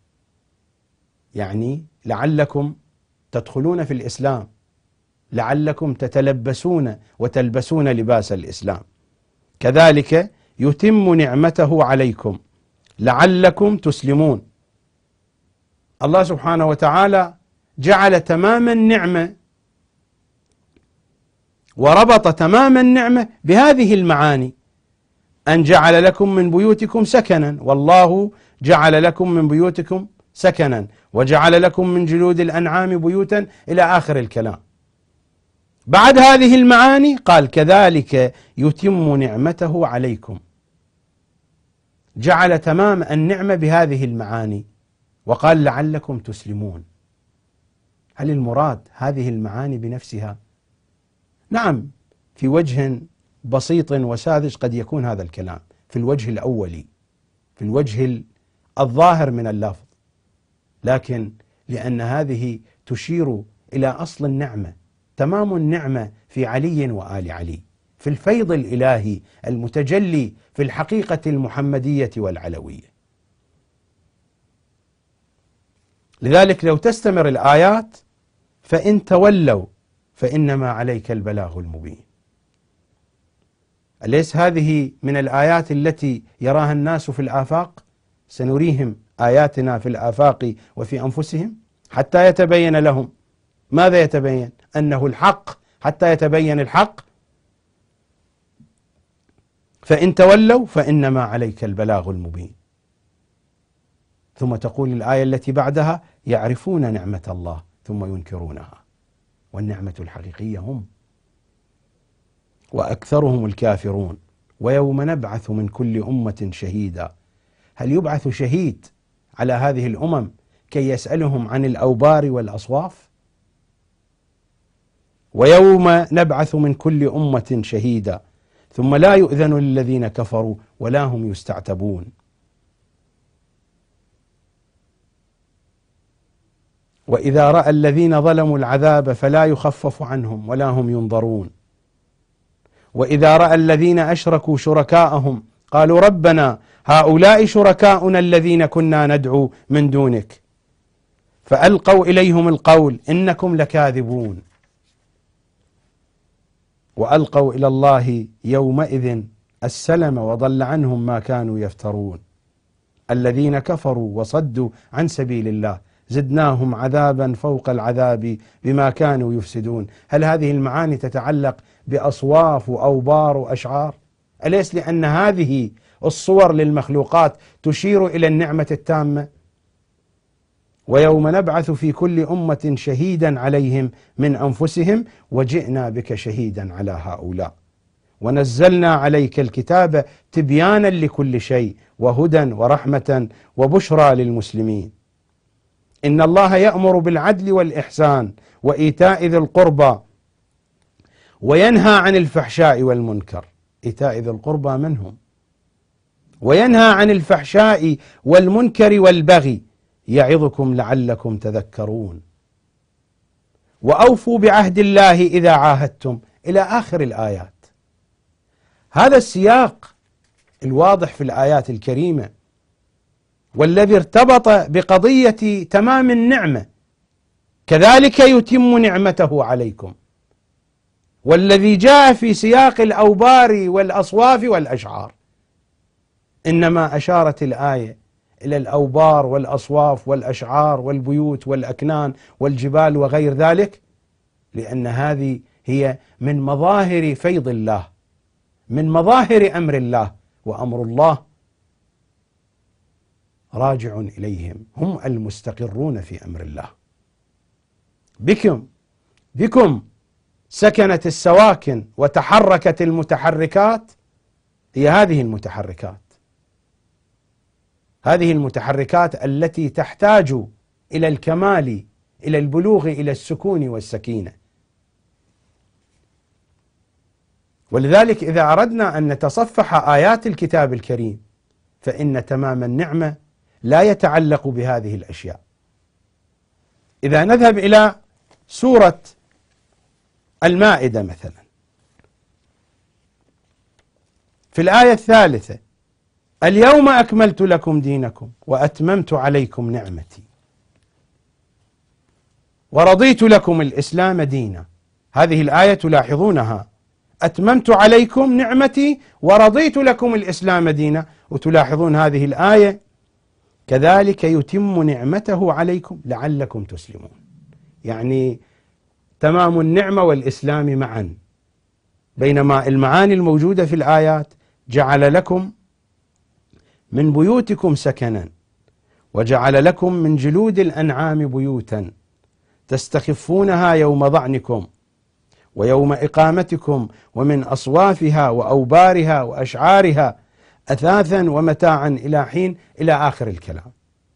B: يعني لعلكم تدخلون في الإسلام، لعلكم تتلبسون وتلبسون لباس الإسلام. كذلك يتم نعمته عليكم لعلكم تسلمون. الله سبحانه وتعالى جعل تمام النعمة وربط تمام النعمة بهذه المعاني: أن جعل لكم من بيوتكم سكنا، والله جعل لكم من بيوتكم سكنا، وجعل لكم من جلود الأنعام بيوتا، إلى آخر الكلام. بعد هذه المعاني قال: كذلك يتم نعمته عليكم. جعل تمام النعمة بهذه المعاني وقال: لعلكم تسلمون. هل المراد هذه المعاني بنفسها؟ نعم، في وجه بسيط وساذج قد يكون هذا الكلام في الوجه الأولي، في الوجه الظاهر من اللفظ، لكن لأن هذه تشير إلى أصل النعمة، تمام النعمة في علي وآل علي، في الفيض الإلهي المتجلي في الحقيقة المحمدية والعلوية. لذلك لو تستمر الآيات: فإن تولوا فإنما عليك البلاغ المبين. أليس هذه من الآيات التي يراها الناس في الآفاق؟ سنريهم آياتنا في الآفاق وفي أنفسهم حتى يتبين لهم. ماذا يتبين؟ أنه الحق، حتى يتبين الحق. فإن تولوا فإنما عليك البلاغ المبين. ثم تقول الآية التي بعدها: يعرفون نعمة الله ثم ينكرونها، والنعمة الحقيقية هم، وأكثرهم الكافرون. ويوم نبعث من كل أمة شهيدا. هل يبعث شهيد على هذه الأمم كي يسألهم عن الأوبار والأصواف؟ ويوم نبعث من كل أمة شهيدا ثم لا يؤذن للذين كفروا ولا هم يستعتبون. وإذا رأى الذين ظلموا العذاب فلا يخفف عنهم ولا هم ينظرون. وإذا رأى الذين أشركوا شركاءهم قالوا ربنا هؤلاء شركاؤنا الذين كنا ندعو من دونك فألقوا إليهم القول إنكم لكاذبون. وألقوا إلى الله يومئذ السلم وضل عنهم ما كانوا يفترون. الذين كفروا وصدوا عن سبيل الله زدناهم عذابا فوق العذاب بما كانوا يفسدون. هل هذه المعاني تتعلق بأصواف وأوبار وأشعار؟ أليس لأن هذه الصور للمخلوقات تشير إلى النعمة التامة؟ ويوم نبعث في كل أمة شهيدا عليهم من أنفسهم وجئنا بك شهيدا على هؤلاء ونزلنا عليك الكتاب تبيانا لكل شيء وهدى ورحمة وبشرى للمسلمين. إن الله يأمر بالعدل والإحسان وإيتاء ذي القربى وينهى عن الفحشاء والمنكر. إيتاء ذي القربى منهم. وينهى عن الفحشاء والمنكر والبغي يعظكم لعلكم تذكرون. وأوفوا بعهد الله إذا عاهدتم، إلى آخر الآيات. هذا السياق الواضح في الآيات الكريمة والذي ارتبط بقضية تمام النعمة، كذلك يتم نعمته عليكم، والذي جاء في سياق الأوبار والأصواف والأشعار. إنما أشارت الآية إلى الأوبار والأصواف والأشعار والبيوت والأكنان والجبال وغير ذلك، لأن هذه هي من مظاهر فيض الله، من مظاهر أمر الله، وأمر الله راجع إليهم، هم المستقرون في أمر الله. بكم سكنت السواكن وتحركت المتحركات، هي هذه المتحركات، هذه المتحركات التي تحتاج إلى الكمال، إلى البلوغ إلى السكون والسكينة. ولذلك إذا أردنا أن نتصفح آيات الكتاب الكريم فإن تمام النعمة لا يتعلق بهذه الأشياء. إذا نذهب إلى سورة المائدة مثلا، في الآية 3: اليوم أكملت لكم دينكم وأتممت عليكم نعمتي ورضيت لكم الإسلام دينا. هذه الآية تلاحظونها، أتممت عليكم نعمتي ورضيت لكم الإسلام دينا. وتلاحظون هذه الآية: كذلك يتم نعمته عليكم لعلكم تسلمون. يعني تمام النعمة والإسلام معا، بينما المعاني الموجودة في الآيات: جعل لكم من بيوتكم سكنا وجعل لكم من جلود الأنعام بيوتا تستخفونها يوم ظعنكم ويوم إقامتكم ومن أصوافها وأوبارها وأشعارها أثاثا ومتاعا إلى حين، إلى آخر الكلام.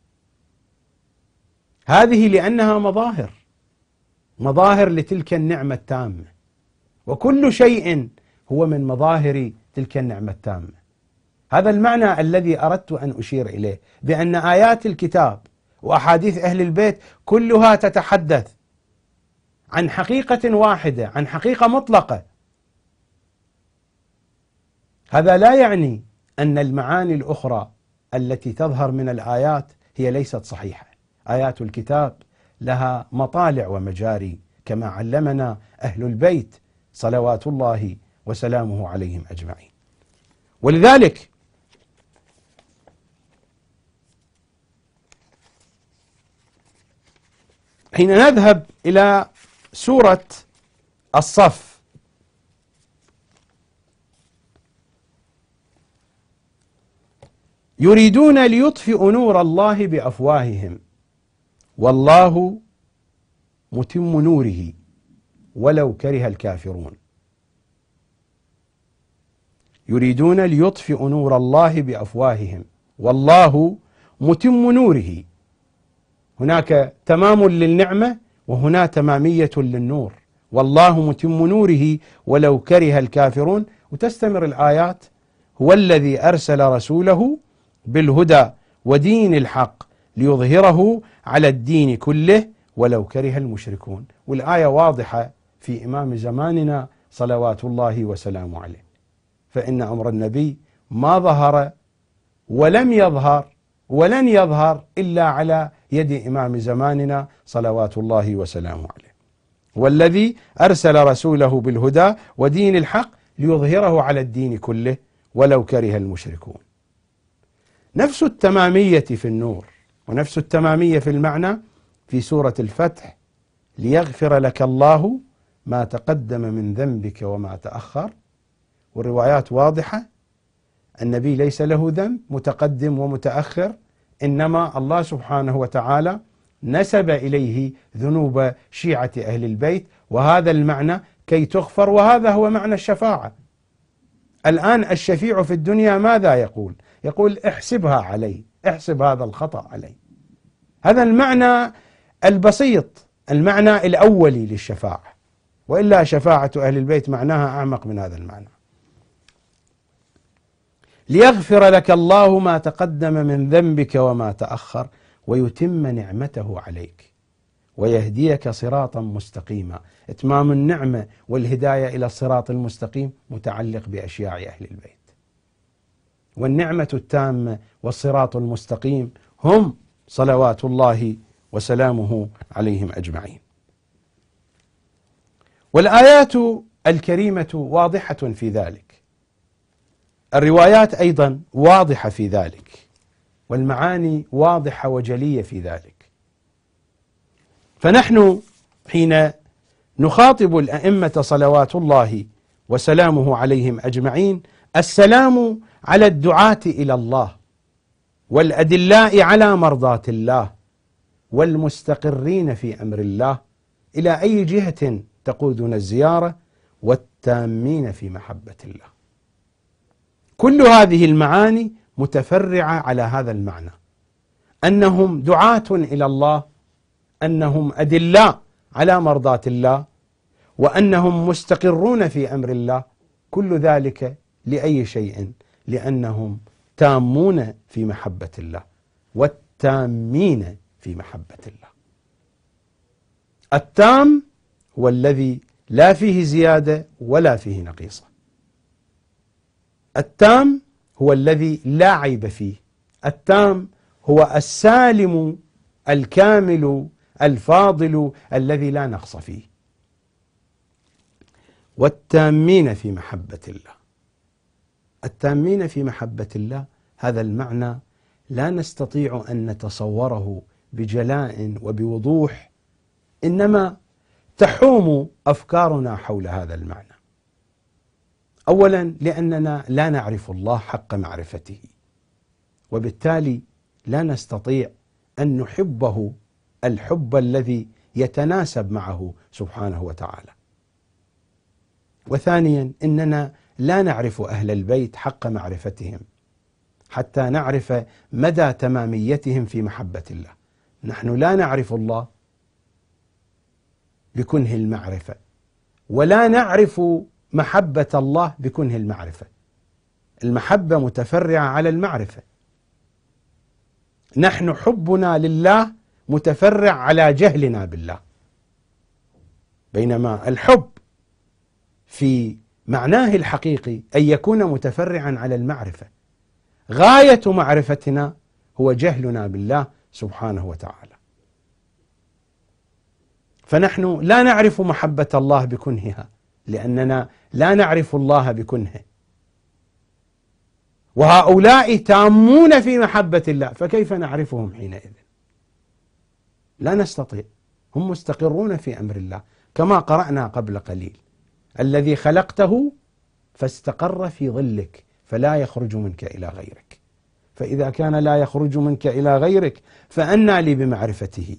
B: هذه لأنها مظاهر لتلك النعمة التامة، وكل شيء هو من مظاهر تلك النعمة التامة. هذا المعنى الذي أردت أن أشير إليه، بأن آيات الكتاب وأحاديث أهل البيت كلها تتحدث عن حقيقة واحدة، عن حقيقة مطلقة. هذا لا يعني أن المعاني الأخرى التي تظهر من الآيات هي ليست صحيحة. آيات الكتاب لها مطالع ومجاري كما علمنا أهل البيت صلوات الله وسلامه عليهم أجمعين. ولذلك حين نذهب إلى سورة الصف، يريدون ليطفئوا نور الله بأفواههم والله متم نوره ولو كره الكافرون. يريدون ليطفئوا نور الله بأفواههم والله متم نوره. هناك تمام للنعمة وهنا تمامية للنور. والله متم نوره ولو كره الكافرون. وتستمر الآيات: هو الذي أرسل رسوله بالهدى ودين الحق ليظهره على الدين كله ولو كره المشركون. والآية واضحة في إمام زماننا صلوات الله وسلامه عليه، فإن أمر النبي ما ظهر ولم يظهر ولن يظهر إلا على يد إمام زماننا صلوات الله وسلامه عليه. والذي أرسل رسوله بالهدى ودين الحق ليظهره على الدين كله ولو كره المشركون. نفس التمامية في النور ونفس التمامية في المعنى في سورة الفتح: ليغفر لك الله ما تقدم من ذنبك وما تأخر. والروايات واضحة، النبي ليس له ذنب متقدم ومتأخر، إنما الله سبحانه وتعالى نسب إليه ذنوب شيعة أهل البيت، وهذا المعنى كي تغفر. وهذا هو معنى الشفاعة. الآن الشفيع في الدنيا ماذا يقول؟ يقول: احسبها علي، احسب هذا الخطأ علي. هذا المعنى البسيط، المعنى الأولي للشفاعة، وإلا شفاعة أهل البيت معناها أعمق من هذا المعنى. ليغفر لك الله ما تقدم من ذنبك وما تأخر ويتم نعمته عليك ويهديك صراطا مستقيما. إتمام النعمة والهداية إلى الصراط المستقيم متعلق بأشياع أهل البيت، والنعمة التامة والصراط المستقيم هم صلوات الله وسلامه عليهم أجمعين. والآيات الكريمة واضحة في ذلك. الروايات أيضا واضحة في ذلك، والمعاني واضحة وجلية في ذلك. فنحن حين نخاطب الأئمة صلوات الله وسلامه عليهم أجمعين، السلام على الدعاة إلى الله والأدلاء على مرضاة الله والمستقرين في أمر الله، إلى أي جهة تقودنا الزيارة، والتامين في محبة الله. كل هذه المعاني متفرعة على هذا المعنى، أنهم دعاة إلى الله، أنهم أدلاء على مرضاة الله، وأنهم مستقرون في أمر الله. كل ذلك لأي شيء؟ لأنهم تامون في محبة الله والتامين في محبة الله. التام هو الذي لا فيه زيادة ولا فيه نقيصة. التام هو الذي لا عيب فيه. التام هو السالم الكامل الفاضل الذي لا نقص فيه. والتامين في محبة الله. التامين في محبة الله، هذا المعنى لا نستطيع أن نتصوره بجلاء وبوضوح، إنما تحوم أفكارنا حول هذا المعنى. أولا لأننا لا نعرف الله حق معرفته، وبالتالي لا نستطيع أن نحبه الحب الذي يتناسب معه سبحانه وتعالى. وثانيا إننا لا نعرف أهل البيت حق معرفتهم حتى نعرف مدى تماميتهم في محبة الله. نحن لا نعرف الله بكنه المعرفة، ولا نعرف محبة الله بكنه المعرفة. المحبة متفرعة على المعرفة. نحن حبنا لله متفرع على جهلنا بالله، بينما الحب في معناه الحقيقي أن يكون متفرعا على المعرفة. غاية معرفتنا هو جهلنا بالله سبحانه وتعالى. فنحن لا نعرف محبة الله بكنهها، لأننا لا نعرف الله بكنه. وهؤلاء تامون في محبة الله، فكيف نعرفهم حينئذ؟ لا نستطيع. هم مستقرون في أمر الله، كما قرأنا قبل قليل: الذي خلقته فاستقر في ظلك فلا يخرج منك إلى غيرك. فإذا كان لا يخرج منك إلى غيرك، فأنى لي بمعرفته؟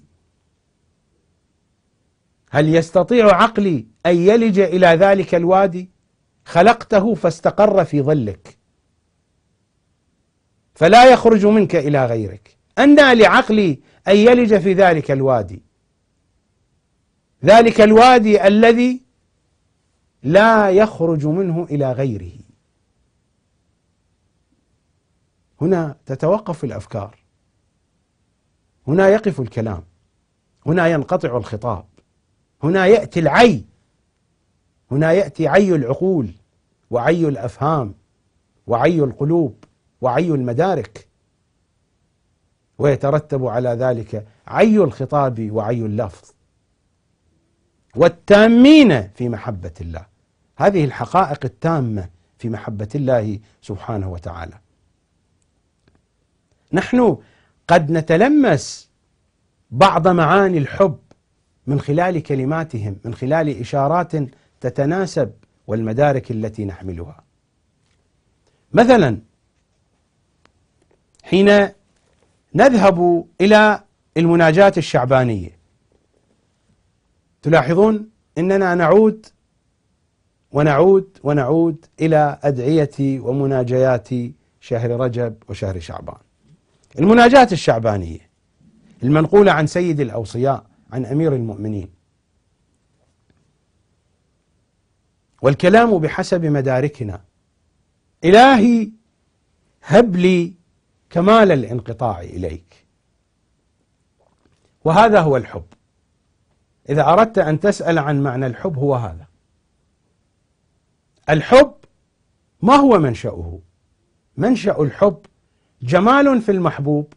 B: هل يستطيع عقلي أن يلج إلى ذلك الوادي؟ خلقته فاستقر في ظلك فلا يخرج منك إلى غيرك. أنى لعقلي أن يلج في ذلك الوادي، ذلك الوادي الذي لا يخرج منه إلى غيره. هنا تتوقف الأفكار، هنا يقف الكلام، هنا ينقطع الخطاب، هنا يأتي العي، هنا يأتي عي العقول وعي الأفهام وعي القلوب وعي المدارك، ويترتب على ذلك عي الخطاب وعي اللفظ. والتامين في محبة الله، هذه الحقائق التامة في محبة الله سبحانه وتعالى. نحن قد نتلمس بعض معاني الحب من خلال كلماتهم، من خلال إشارات تتناسب والمدارك التي نحملها. مثلا حين نذهب إلى المناجاة الشعبانية، تلاحظون أننا نعود ونعود ونعود إلى أدعية ومناجيات شهر رجب وشهر شعبان. المناجاة الشعبانية المنقولة عن سيد الأوصياء، عن أمير المؤمنين، والكلام بحسب مداركنا: إلهي هب لي كمال الانقطاع إليك. وهذا هو الحب. إذا أردت أن تسأل عن معنى الحب، هو هذا الحب. ما هو منشأه؟ منشأ الحب جمال في المحبوب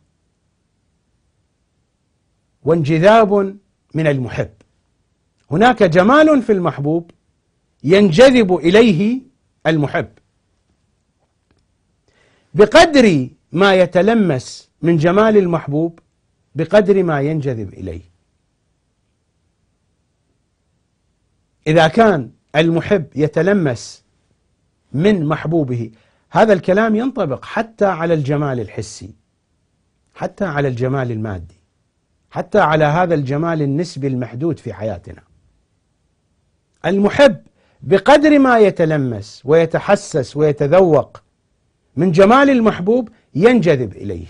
B: وانجذاب من المحب. هناك جمال في المحبوب ينجذب إليه المحب، بقدر ما يتلمس من جمال المحبوب بقدر ما ينجذب إليه. إذا كان المحب يتلمس من محبوبه، هذا الكلام ينطبق حتى على الجمال الحسي، حتى على الجمال المادي، حتى على هذا الجمال النسبي المحدود في حياتنا. المحب بقدر ما يتلمس ويتحسس ويتذوق من جمال المحبوب ينجذب إليه.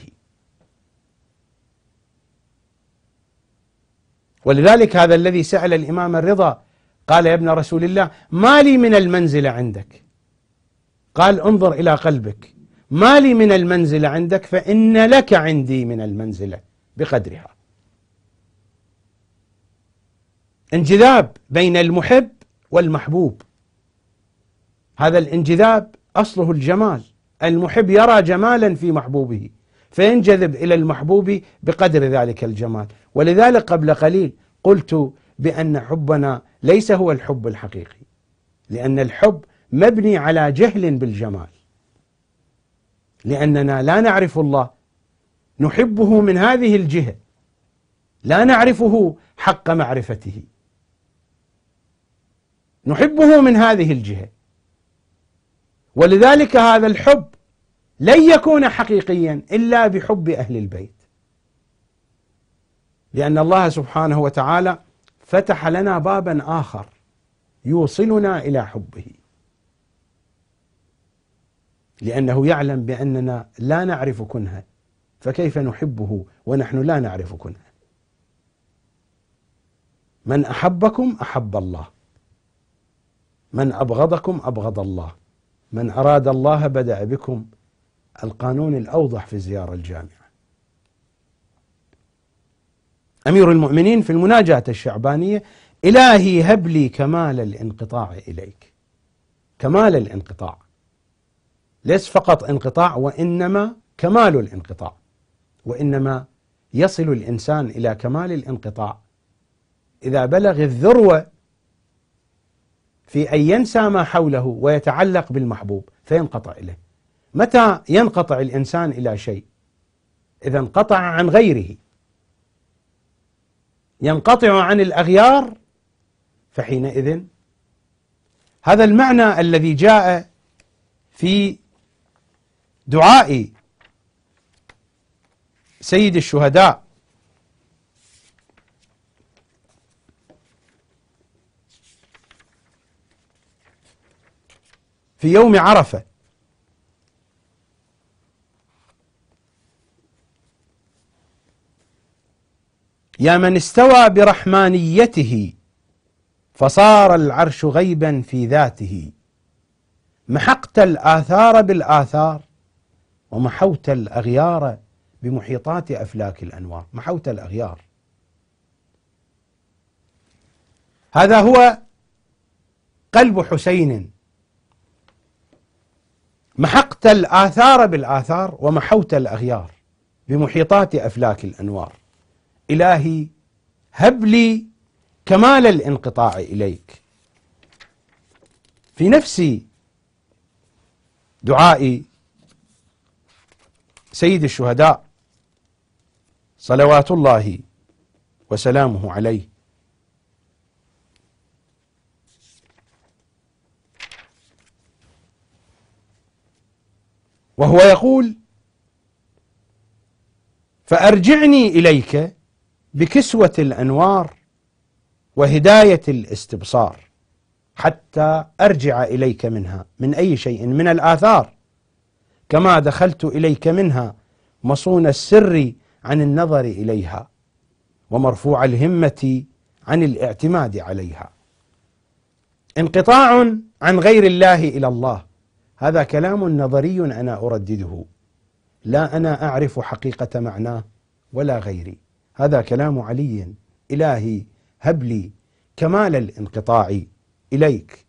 B: ولذلك هذا الذي سأل الإمام الرضا قال: يا ابن رسول الله، ما لي من المنزلة عندك؟ قال: انظر إلى قلبك، ما لي من المنزلة عندك فإن لك عندي من المنزلة بقدرها. انجذاب بين المحب والمحبوب، هذا الانجذاب أصله الجمال. المحب يرى جمالا في محبوبه فينجذب إلى المحبوب بقدر ذلك الجمال. ولذلك قبل قليل قلت بأن حبنا ليس هو الحب الحقيقي، لأن الحب مبني على جهل بالجمال، لأننا لا نعرف الله، نحبه من هذه الجهة، لا نعرفه حق معرفته، نحبه من هذه الجهة. ولذلك هذا الحب لن يكون حقيقيا إلا بحب أهل البيت، لأن الله سبحانه وتعالى فتح لنا بابا آخر يوصلنا إلى حبه، لأنه يعلم بأننا لا نعرف كنهه، فكيف نحبه ونحن لا نعرف كنهه؟ من أحبكم أحب الله، من أبغضكم أبغض الله، من أراد الله بدأ بكم. القانون الأوضح في الزيارة الجامعة. أمير المؤمنين في المناجاة الشعبانية: إلهي هب لي كمال الانقطاع إليك. كمال الانقطاع، ليس فقط انقطاع، وإنما كمال الانقطاع. وإنما يصل الإنسان إلى كمال الانقطاع إذا بلغ الذروة في أن ينسى ما حوله ويتعلق بالمحبوب فينقطع إليه. متى ينقطع الإنسان إلى شيء؟ إذا انقطع عن غيره، ينقطع عن الأغيار، فحينئذ هذا المعنى الذي جاء في دعاء سيد الشهداء في يوم عرفة: يا من استوى برحمانيته فصار العرش غيبا في ذاته، محقت الآثار بالآثار ومحوت الأغيار بمحيطات أفلاك الأنوار. محوت الأغيار، هذا هو قلب حسين. محقت الآثار بالآثار ومحوت الأغيار بمحيطات أفلاك الأنوار. إلهي هب لي كمال الانقطاع إليك. في نفس دعاء سيد الشهداء صلوات الله وسلامه عليه: وهو يقول: فأرجعني إليك بكسوة الأنوار وهداية الاستبصار، حتى أرجع إليك منها من أي شيء من الآثار، كما دخلت إليك منها مصون السر عن النظر إليها ومرفوع الهمة عن الاعتماد عليها. انقطاع عن غير الله إلى الله، هذا كلام نظري أنا أردده، لا أنا أعرف حقيقة معناه ولا غيري، هذا كلام علي: إلهي هب لي كمال الانقطاع إليك.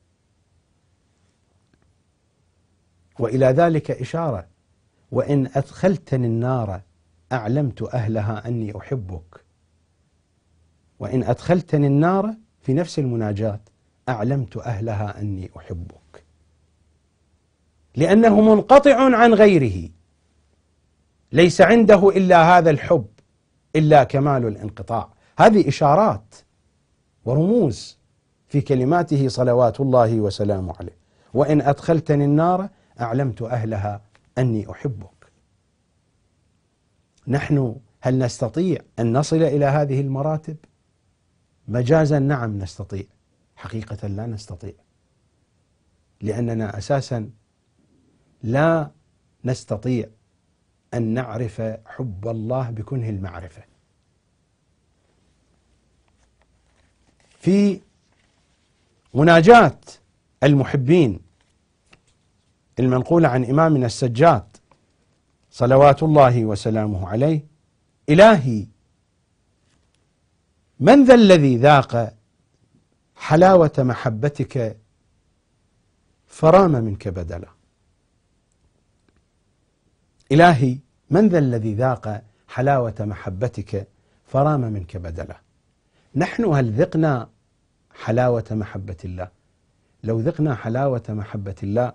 B: وإلى ذلك إشارة: وإن أدخلتني النار أعلمت أهلها أني أحبك. وإن أدخلتني النار في نفس المناجاة أعلمت أهلها أني أحبك. لأنه منقطع عن غيره، ليس عنده إلا هذا الحب، إلا كمال الانقطاع. هذه إشارات ورموز في كلماته صلوات الله وسلامه عليه. وإن أدخلتني النار أعلمت أهلها أني أحبك. نحن هل نستطيع أن نصل إلى هذه المراتب؟ مجازا نعم نستطيع، حقيقة لا نستطيع، لأننا أساسا لا نستطيع أن نعرف حب الله بكنه المعرفة. في مناجاة المحبين المنقولة عن إمامنا السجاد صلوات الله وسلامه عليه: إلهي من ذا الذي ذاق حلاوة محبتك فرام منك بدلا. إلهي من ذا الذي ذاق حلاوة محبتك فرام منك بدلا. نحن هل ذقنا حلاوة محبة الله؟ لو ذقنا حلاوة محبة الله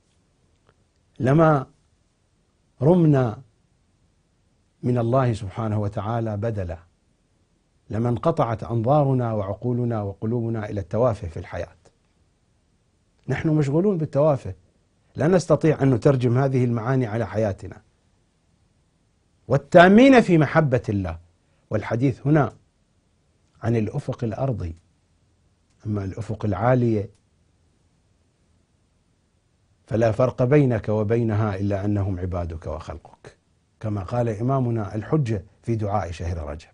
B: لما رمنا من الله سبحانه وتعالى بدلا، لما انقطعت أنظارنا وعقولنا وقلوبنا إلى التوافه في الحياة. نحن مشغولون بالتوافه، لا نستطيع أن نترجم هذه المعاني على حياتنا. والتامين في محبة الله، والحديث هنا عن الأفق الأرضي، أما الأفق العالية فلا فرق بينك وبينها إلا أنهم عبادك وخلقك، كما قال إمامنا الحجة في دعاء شهر رجب.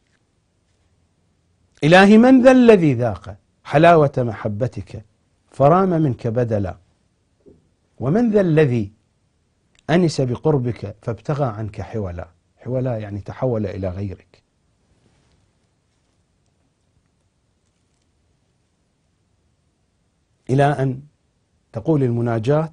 B: إلهي من ذا الذي ذاق حلاوة محبتك فرام منك بدلا، ومن ذا الذي أنس بقربك فابتغى عنك حولا. حولا يعني تحول إلى غيرك. إلى أن تقول المناجاة: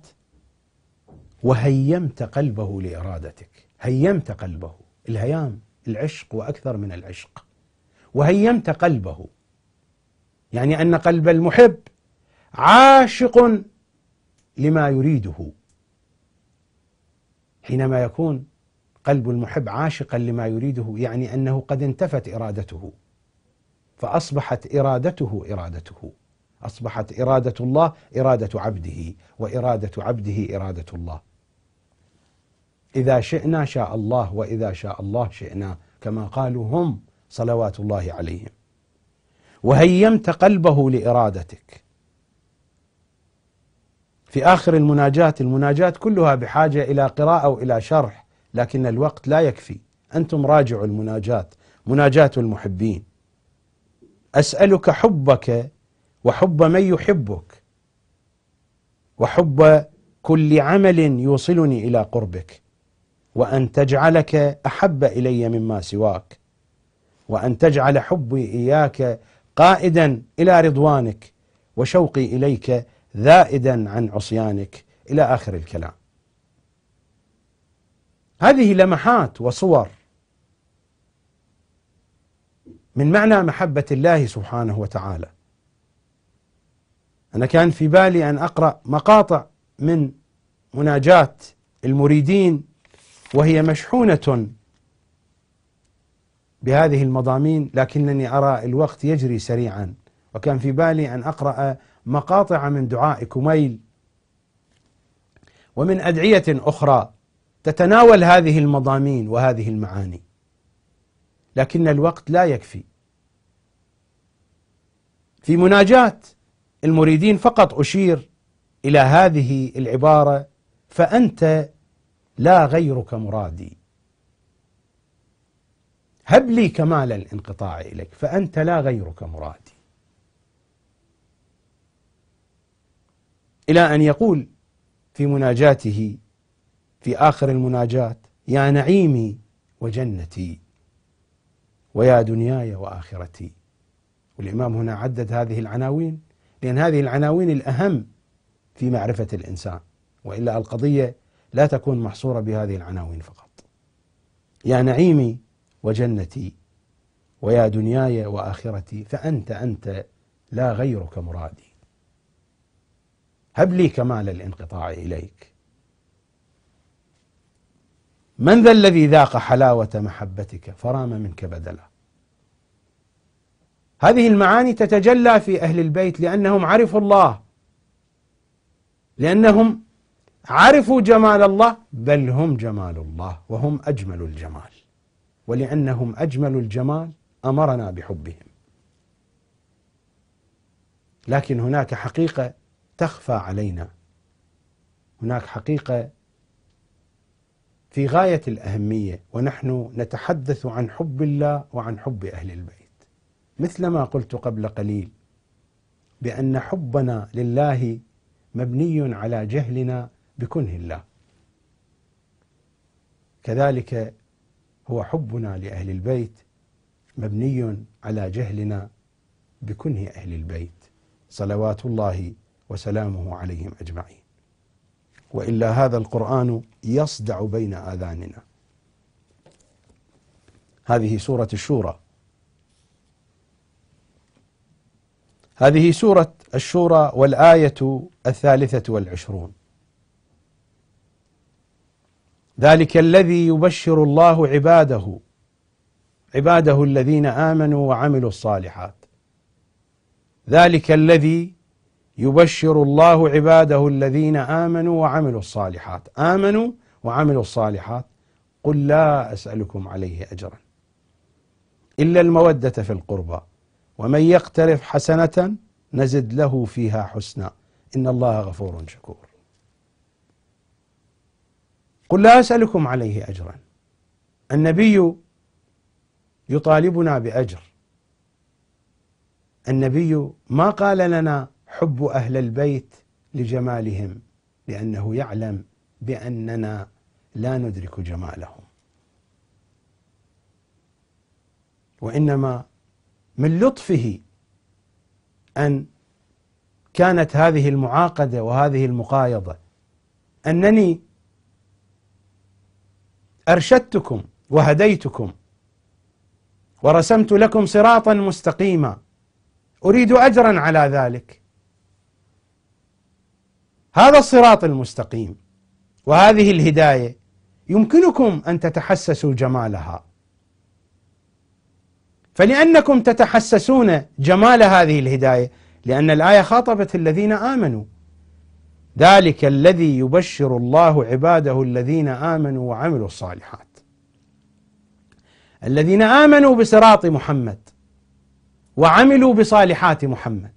B: وهيمت قلبه لإرادتك. هيمت قلبه، الهيام العشق وأكثر من العشق. وهيمت قلبه يعني أن قلب المحب عاشق لما يريده. حينما يكون قلب المحب عاشقا لما يريده يعني أنه قد انتفت إرادته، فأصبحت إرادته إرادته، أصبحت إرادة الله إرادة عبده، وإرادة عبده إرادة الله. إذا شئنا شاء الله، وإذا شاء الله شئنا، كما قالوا هم صلوات الله عليهم. وهيمت قلبه لإرادتك. في آخر المناجاة كلها بحاجة إلى قراءة وإلى شرح، لكن الوقت لا يكفي. أنتم راجعوا المناجاة، مناجاة المحبين: أسألك حبك وحب من يحبك، وحب كل عمل يوصلني إلى قربك، وأن تجعلك أحب إلي مما سواك، وأن تجعل حبي إياك قائدا إلى رضوانك، وشوقي إليك ذائدا عن عصيانك، إلى آخر الكلام. هذه لمحات وصور من معنى محبة الله سبحانه وتعالى. أنا كان في بالي أن أقرأ مقاطع من مناجاة المريدين وهي مشحونة بهذه المضامين، لكنني أرى الوقت يجري سريعا، وكان في بالي أن أقرأ مقاطع من دعاء كميل ومن أدعية أخرى تتناول هذه المضامين وهذه المعاني، لكن الوقت لا يكفي. في مناجاة المريدين فقط أشير إلى هذه العبارة: فأنت لا غيرك مرادي. هب لي كمال الانقطاع إليك، فأنت لا غيرك مرادي. إلى أن يقول في مناجاته في آخر المناجاة: يا نعيمي وجنتي، ويا دنياي وآخرتي. والإمام هنا عدد هذه العناوين لأن هذه العناوين الأهم في معرفة الإنسان، وإلا القضية لا تكون محصورة بهذه العناوين فقط. يا نعيمي وجنتي، ويا دنياي وآخرتي، فأنت لا غيرك مرادي. هب لي كمال الانقطاع إليك. من ذا الذي ذاق حلاوة محبتك فرام منك بدلا. هذه المعاني تتجلى في أهل البيت لأنهم عرفوا الله، لأنهم عرفوا جمال الله، بل هم جمال الله وهم أجمل الجمال، ولأنهم أجمل الجمال أمرنا بحبهم. لكن هناك حقيقة تخفى علينا، هناك حقيقة في غاية الأهمية ونحن نتحدث عن حب الله وعن حب أهل البيت، مثلما قلت قبل قليل بأن حبنا لله مبني على جهلنا بكنه الله، كذلك هو حبنا لأهل البيت مبني على جهلنا بكنه أهل البيت صلوات الله وسلامه عليهم أجمعين. وإلا هذا القرآن يصدع بين آذاننا. هذه سورة الشورى، هذه سورة الشورى والآية 23. ذلك الذي يبشر الله عباده الذين آمنوا وعملوا الصالحات. ذلك الذي يبشر الله عباده الذين آمنوا وعملوا الصالحات. آمنوا وعملوا الصالحات قل لا أسألكم عليه أجرا إلا المودة في القربى ومن يقترف حسنة نزد له فيها حسنا إن الله غفور شكور. قل لا أسألكم عليه أجرا. النبي يطالبنا بأجر. النبي ما قال لنا حب أهل البيت لجمالهم لأنه يعلم بأننا لا ندرك جمالهم، وإنما من لطفه أن كانت هذه المعاقدة وهذه المقايضة، أنني أرشدتكم وهديتكم ورسمت لكم صراطا مستقيما أريد أجرا على ذلك. هذا الصراط المستقيم وهذه الهداية يمكنكم أن تتحسسوا جمالها، فلأنكم تتحسسون جمال هذه الهداية، لأن الآية خاطبت الذين آمنوا. ذلك الذي يبشر الله عباده الذين آمنوا وعملوا الصالحات. الذين آمنوا بصراط محمد وعملوا بصالحات محمد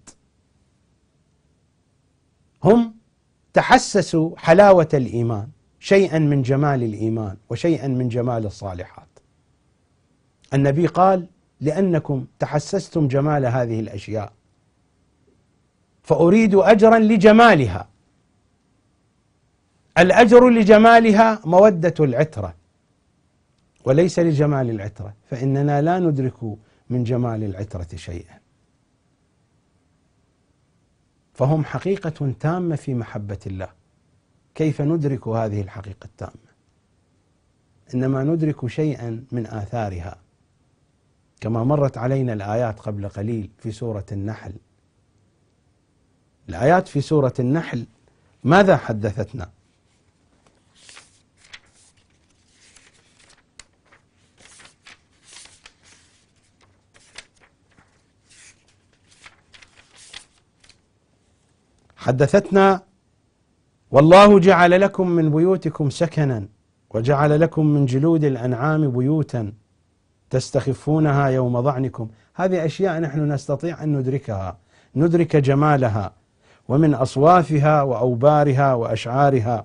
B: هم تحسسوا حلاوة الإيمان، شيئا من جمال الإيمان وشيئا من جمال الصالحات. النبي قال لأنكم تحسستم جمال هذه الأشياء فأريد أجرا لجمالها. الأجر لجمالها مودة العترة وليس لجمال العترة، فإننا لا ندرك من جمال العترة شيئا. فهم حقيقة تامة في محبة الله. كيف ندرك هذه الحقيقة التامة؟ إنما ندرك شيئا من آثارها، كما مرت علينا الآيات قبل قليل في سورة النحل. الآيات في سورة النحل ماذا حدثتنا؟ حدثتنا والله جعل لكم من بيوتكم سكنا وجعل لكم من جلود الأنعام بيوتا تستخفونها يوم ظعنكم. هذه أشياء نحن نستطيع أن ندركها، ندرك جمالها، ومن أصوافها وأوبارها وأشعارها.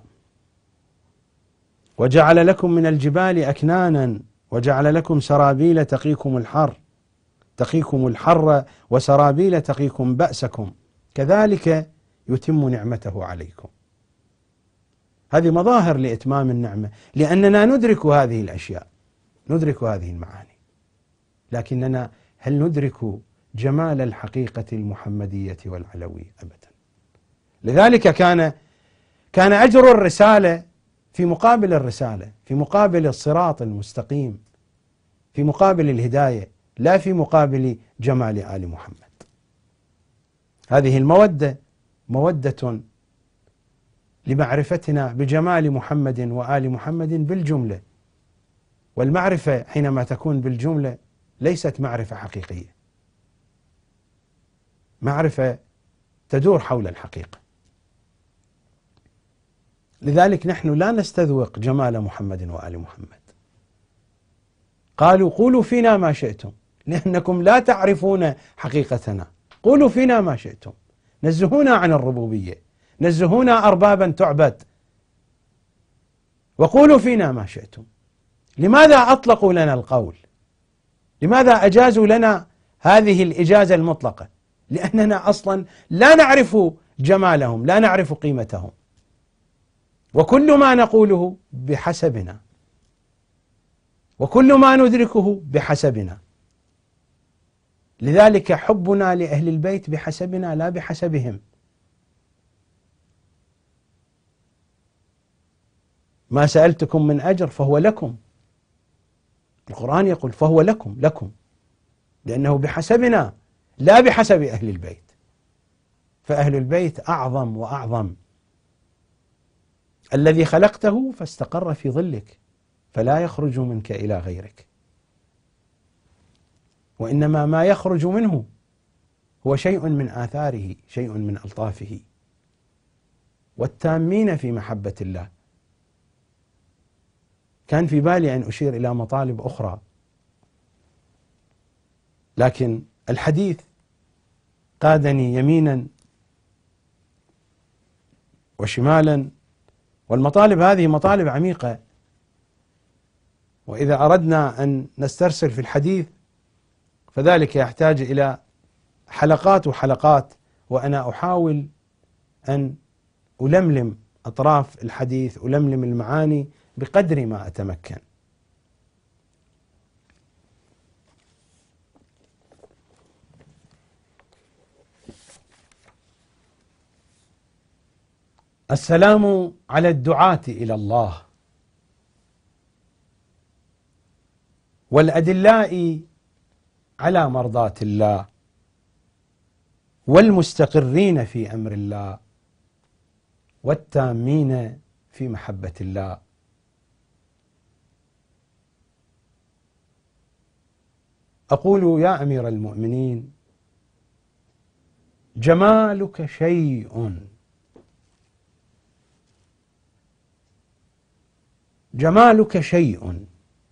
B: وجعل لكم من الجبال أكنانا وجعل لكم سرابيل تقيكم الحر وسرابيل تقيكم بأسكم كذلك يتم نعمته عليكم. هذه مظاهر لإتمام النعمة، لأننا ندرك هذه الأشياء، ندرك هذه المعاني، لكننا هل ندرك جمال الحقيقة المحمدية والعلوية؟ أبدا. لذلك كان أجر الرسالة في مقابل الرسالة، في مقابل الصراط المستقيم، في مقابل الهداية، لا في مقابل جمال آل محمد. هذه المودة مودة لمعرفتنا بجمال محمد وآل محمد بالجملة، والمعرفة حينما تكون بالجملة ليست معرفة حقيقية، معرفة تدور حول الحقيقة. لذلك نحن لا نستذوق جمال محمد وآل محمد. قالوا قولوا فينا ما شئتم لأنكم لا تعرفون حقيقتنا، قولوا فينا ما شئتم، نزهونا عن الربوبية، نزهونا أربابا تعبد، وقولوا فينا ما شئتم. لماذا أطلقوا لنا القول؟ لماذا أجازوا لنا هذه الإجازة المطلقة؟ لأننا أصلا لا نعرف جمالهم، لا نعرف قيمتهم، وكل ما نقوله بحسبنا، وكل ما ندركه بحسبنا. لذلك حبنا لأهل البيت بحسبنا لا بحسبهم. ما سألتكم من أجر فهو لكم، القرآن يقول فهو لكم، لأنه بحسبنا لا بحسب أهل البيت، فأهل البيت أعظم وأعظم. الذي خلقته فاستقر في ظلك فلا يخرج منك إلى غيرك، وإنما ما يخرج منه هو شيء من آثاره، شيء من ألطافه. والتامين في محبة الله. كان في بالي أن أشير إلى مطالب أخرى، لكن الحديث قادني يمينا وشمالا، والمطالب هذه مطالب عميقة، وإذا أردنا أن نسترسل في الحديث فذلك يحتاج إلى حلقات وحلقات، وأنا أحاول أن ألملم أطراف الحديث، ألملم المعاني بقدر ما أتمكن. السلام على الدعاة إلى الله والأدلاء على مرضاة الله والمستقرين في أمر الله والتامين في محبة الله. أقول يا أمير المؤمنين جمالك شيء، جمالك شيء.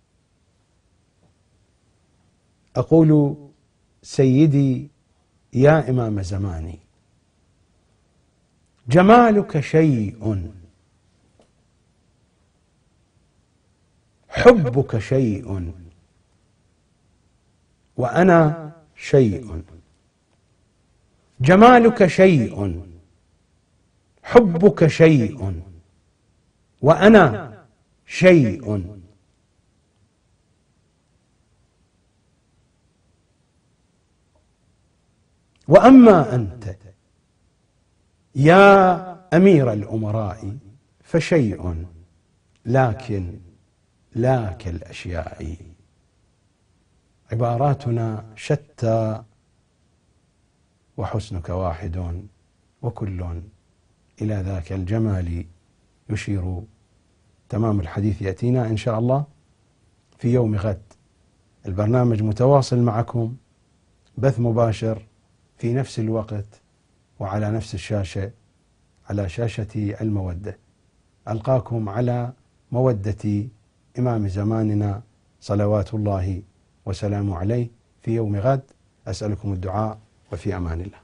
B: أقول سيدي يا إمام زماني جمالك شيء، حبك شيء، وأنا شيء. جمالك شيء، حبك شيء، وأنا شيء. وأما أنت يا أمير الأمراء فشيء، لكن لا كالأشياء. عباراتنا شتى وحسنك واحد، وكل إلى ذاك الجمال يشير. تمام الحديث يأتينا إن شاء الله في يوم غد. البرنامج متواصل معكم، بث مباشر في نفس الوقت وعلى نفس الشاشة، على شاشة المودة. ألقاكم على مودة إمام زماننا صلوات الله وسلامه عليه في يوم غد. أسألكم الدعاء، وفي أمان الله.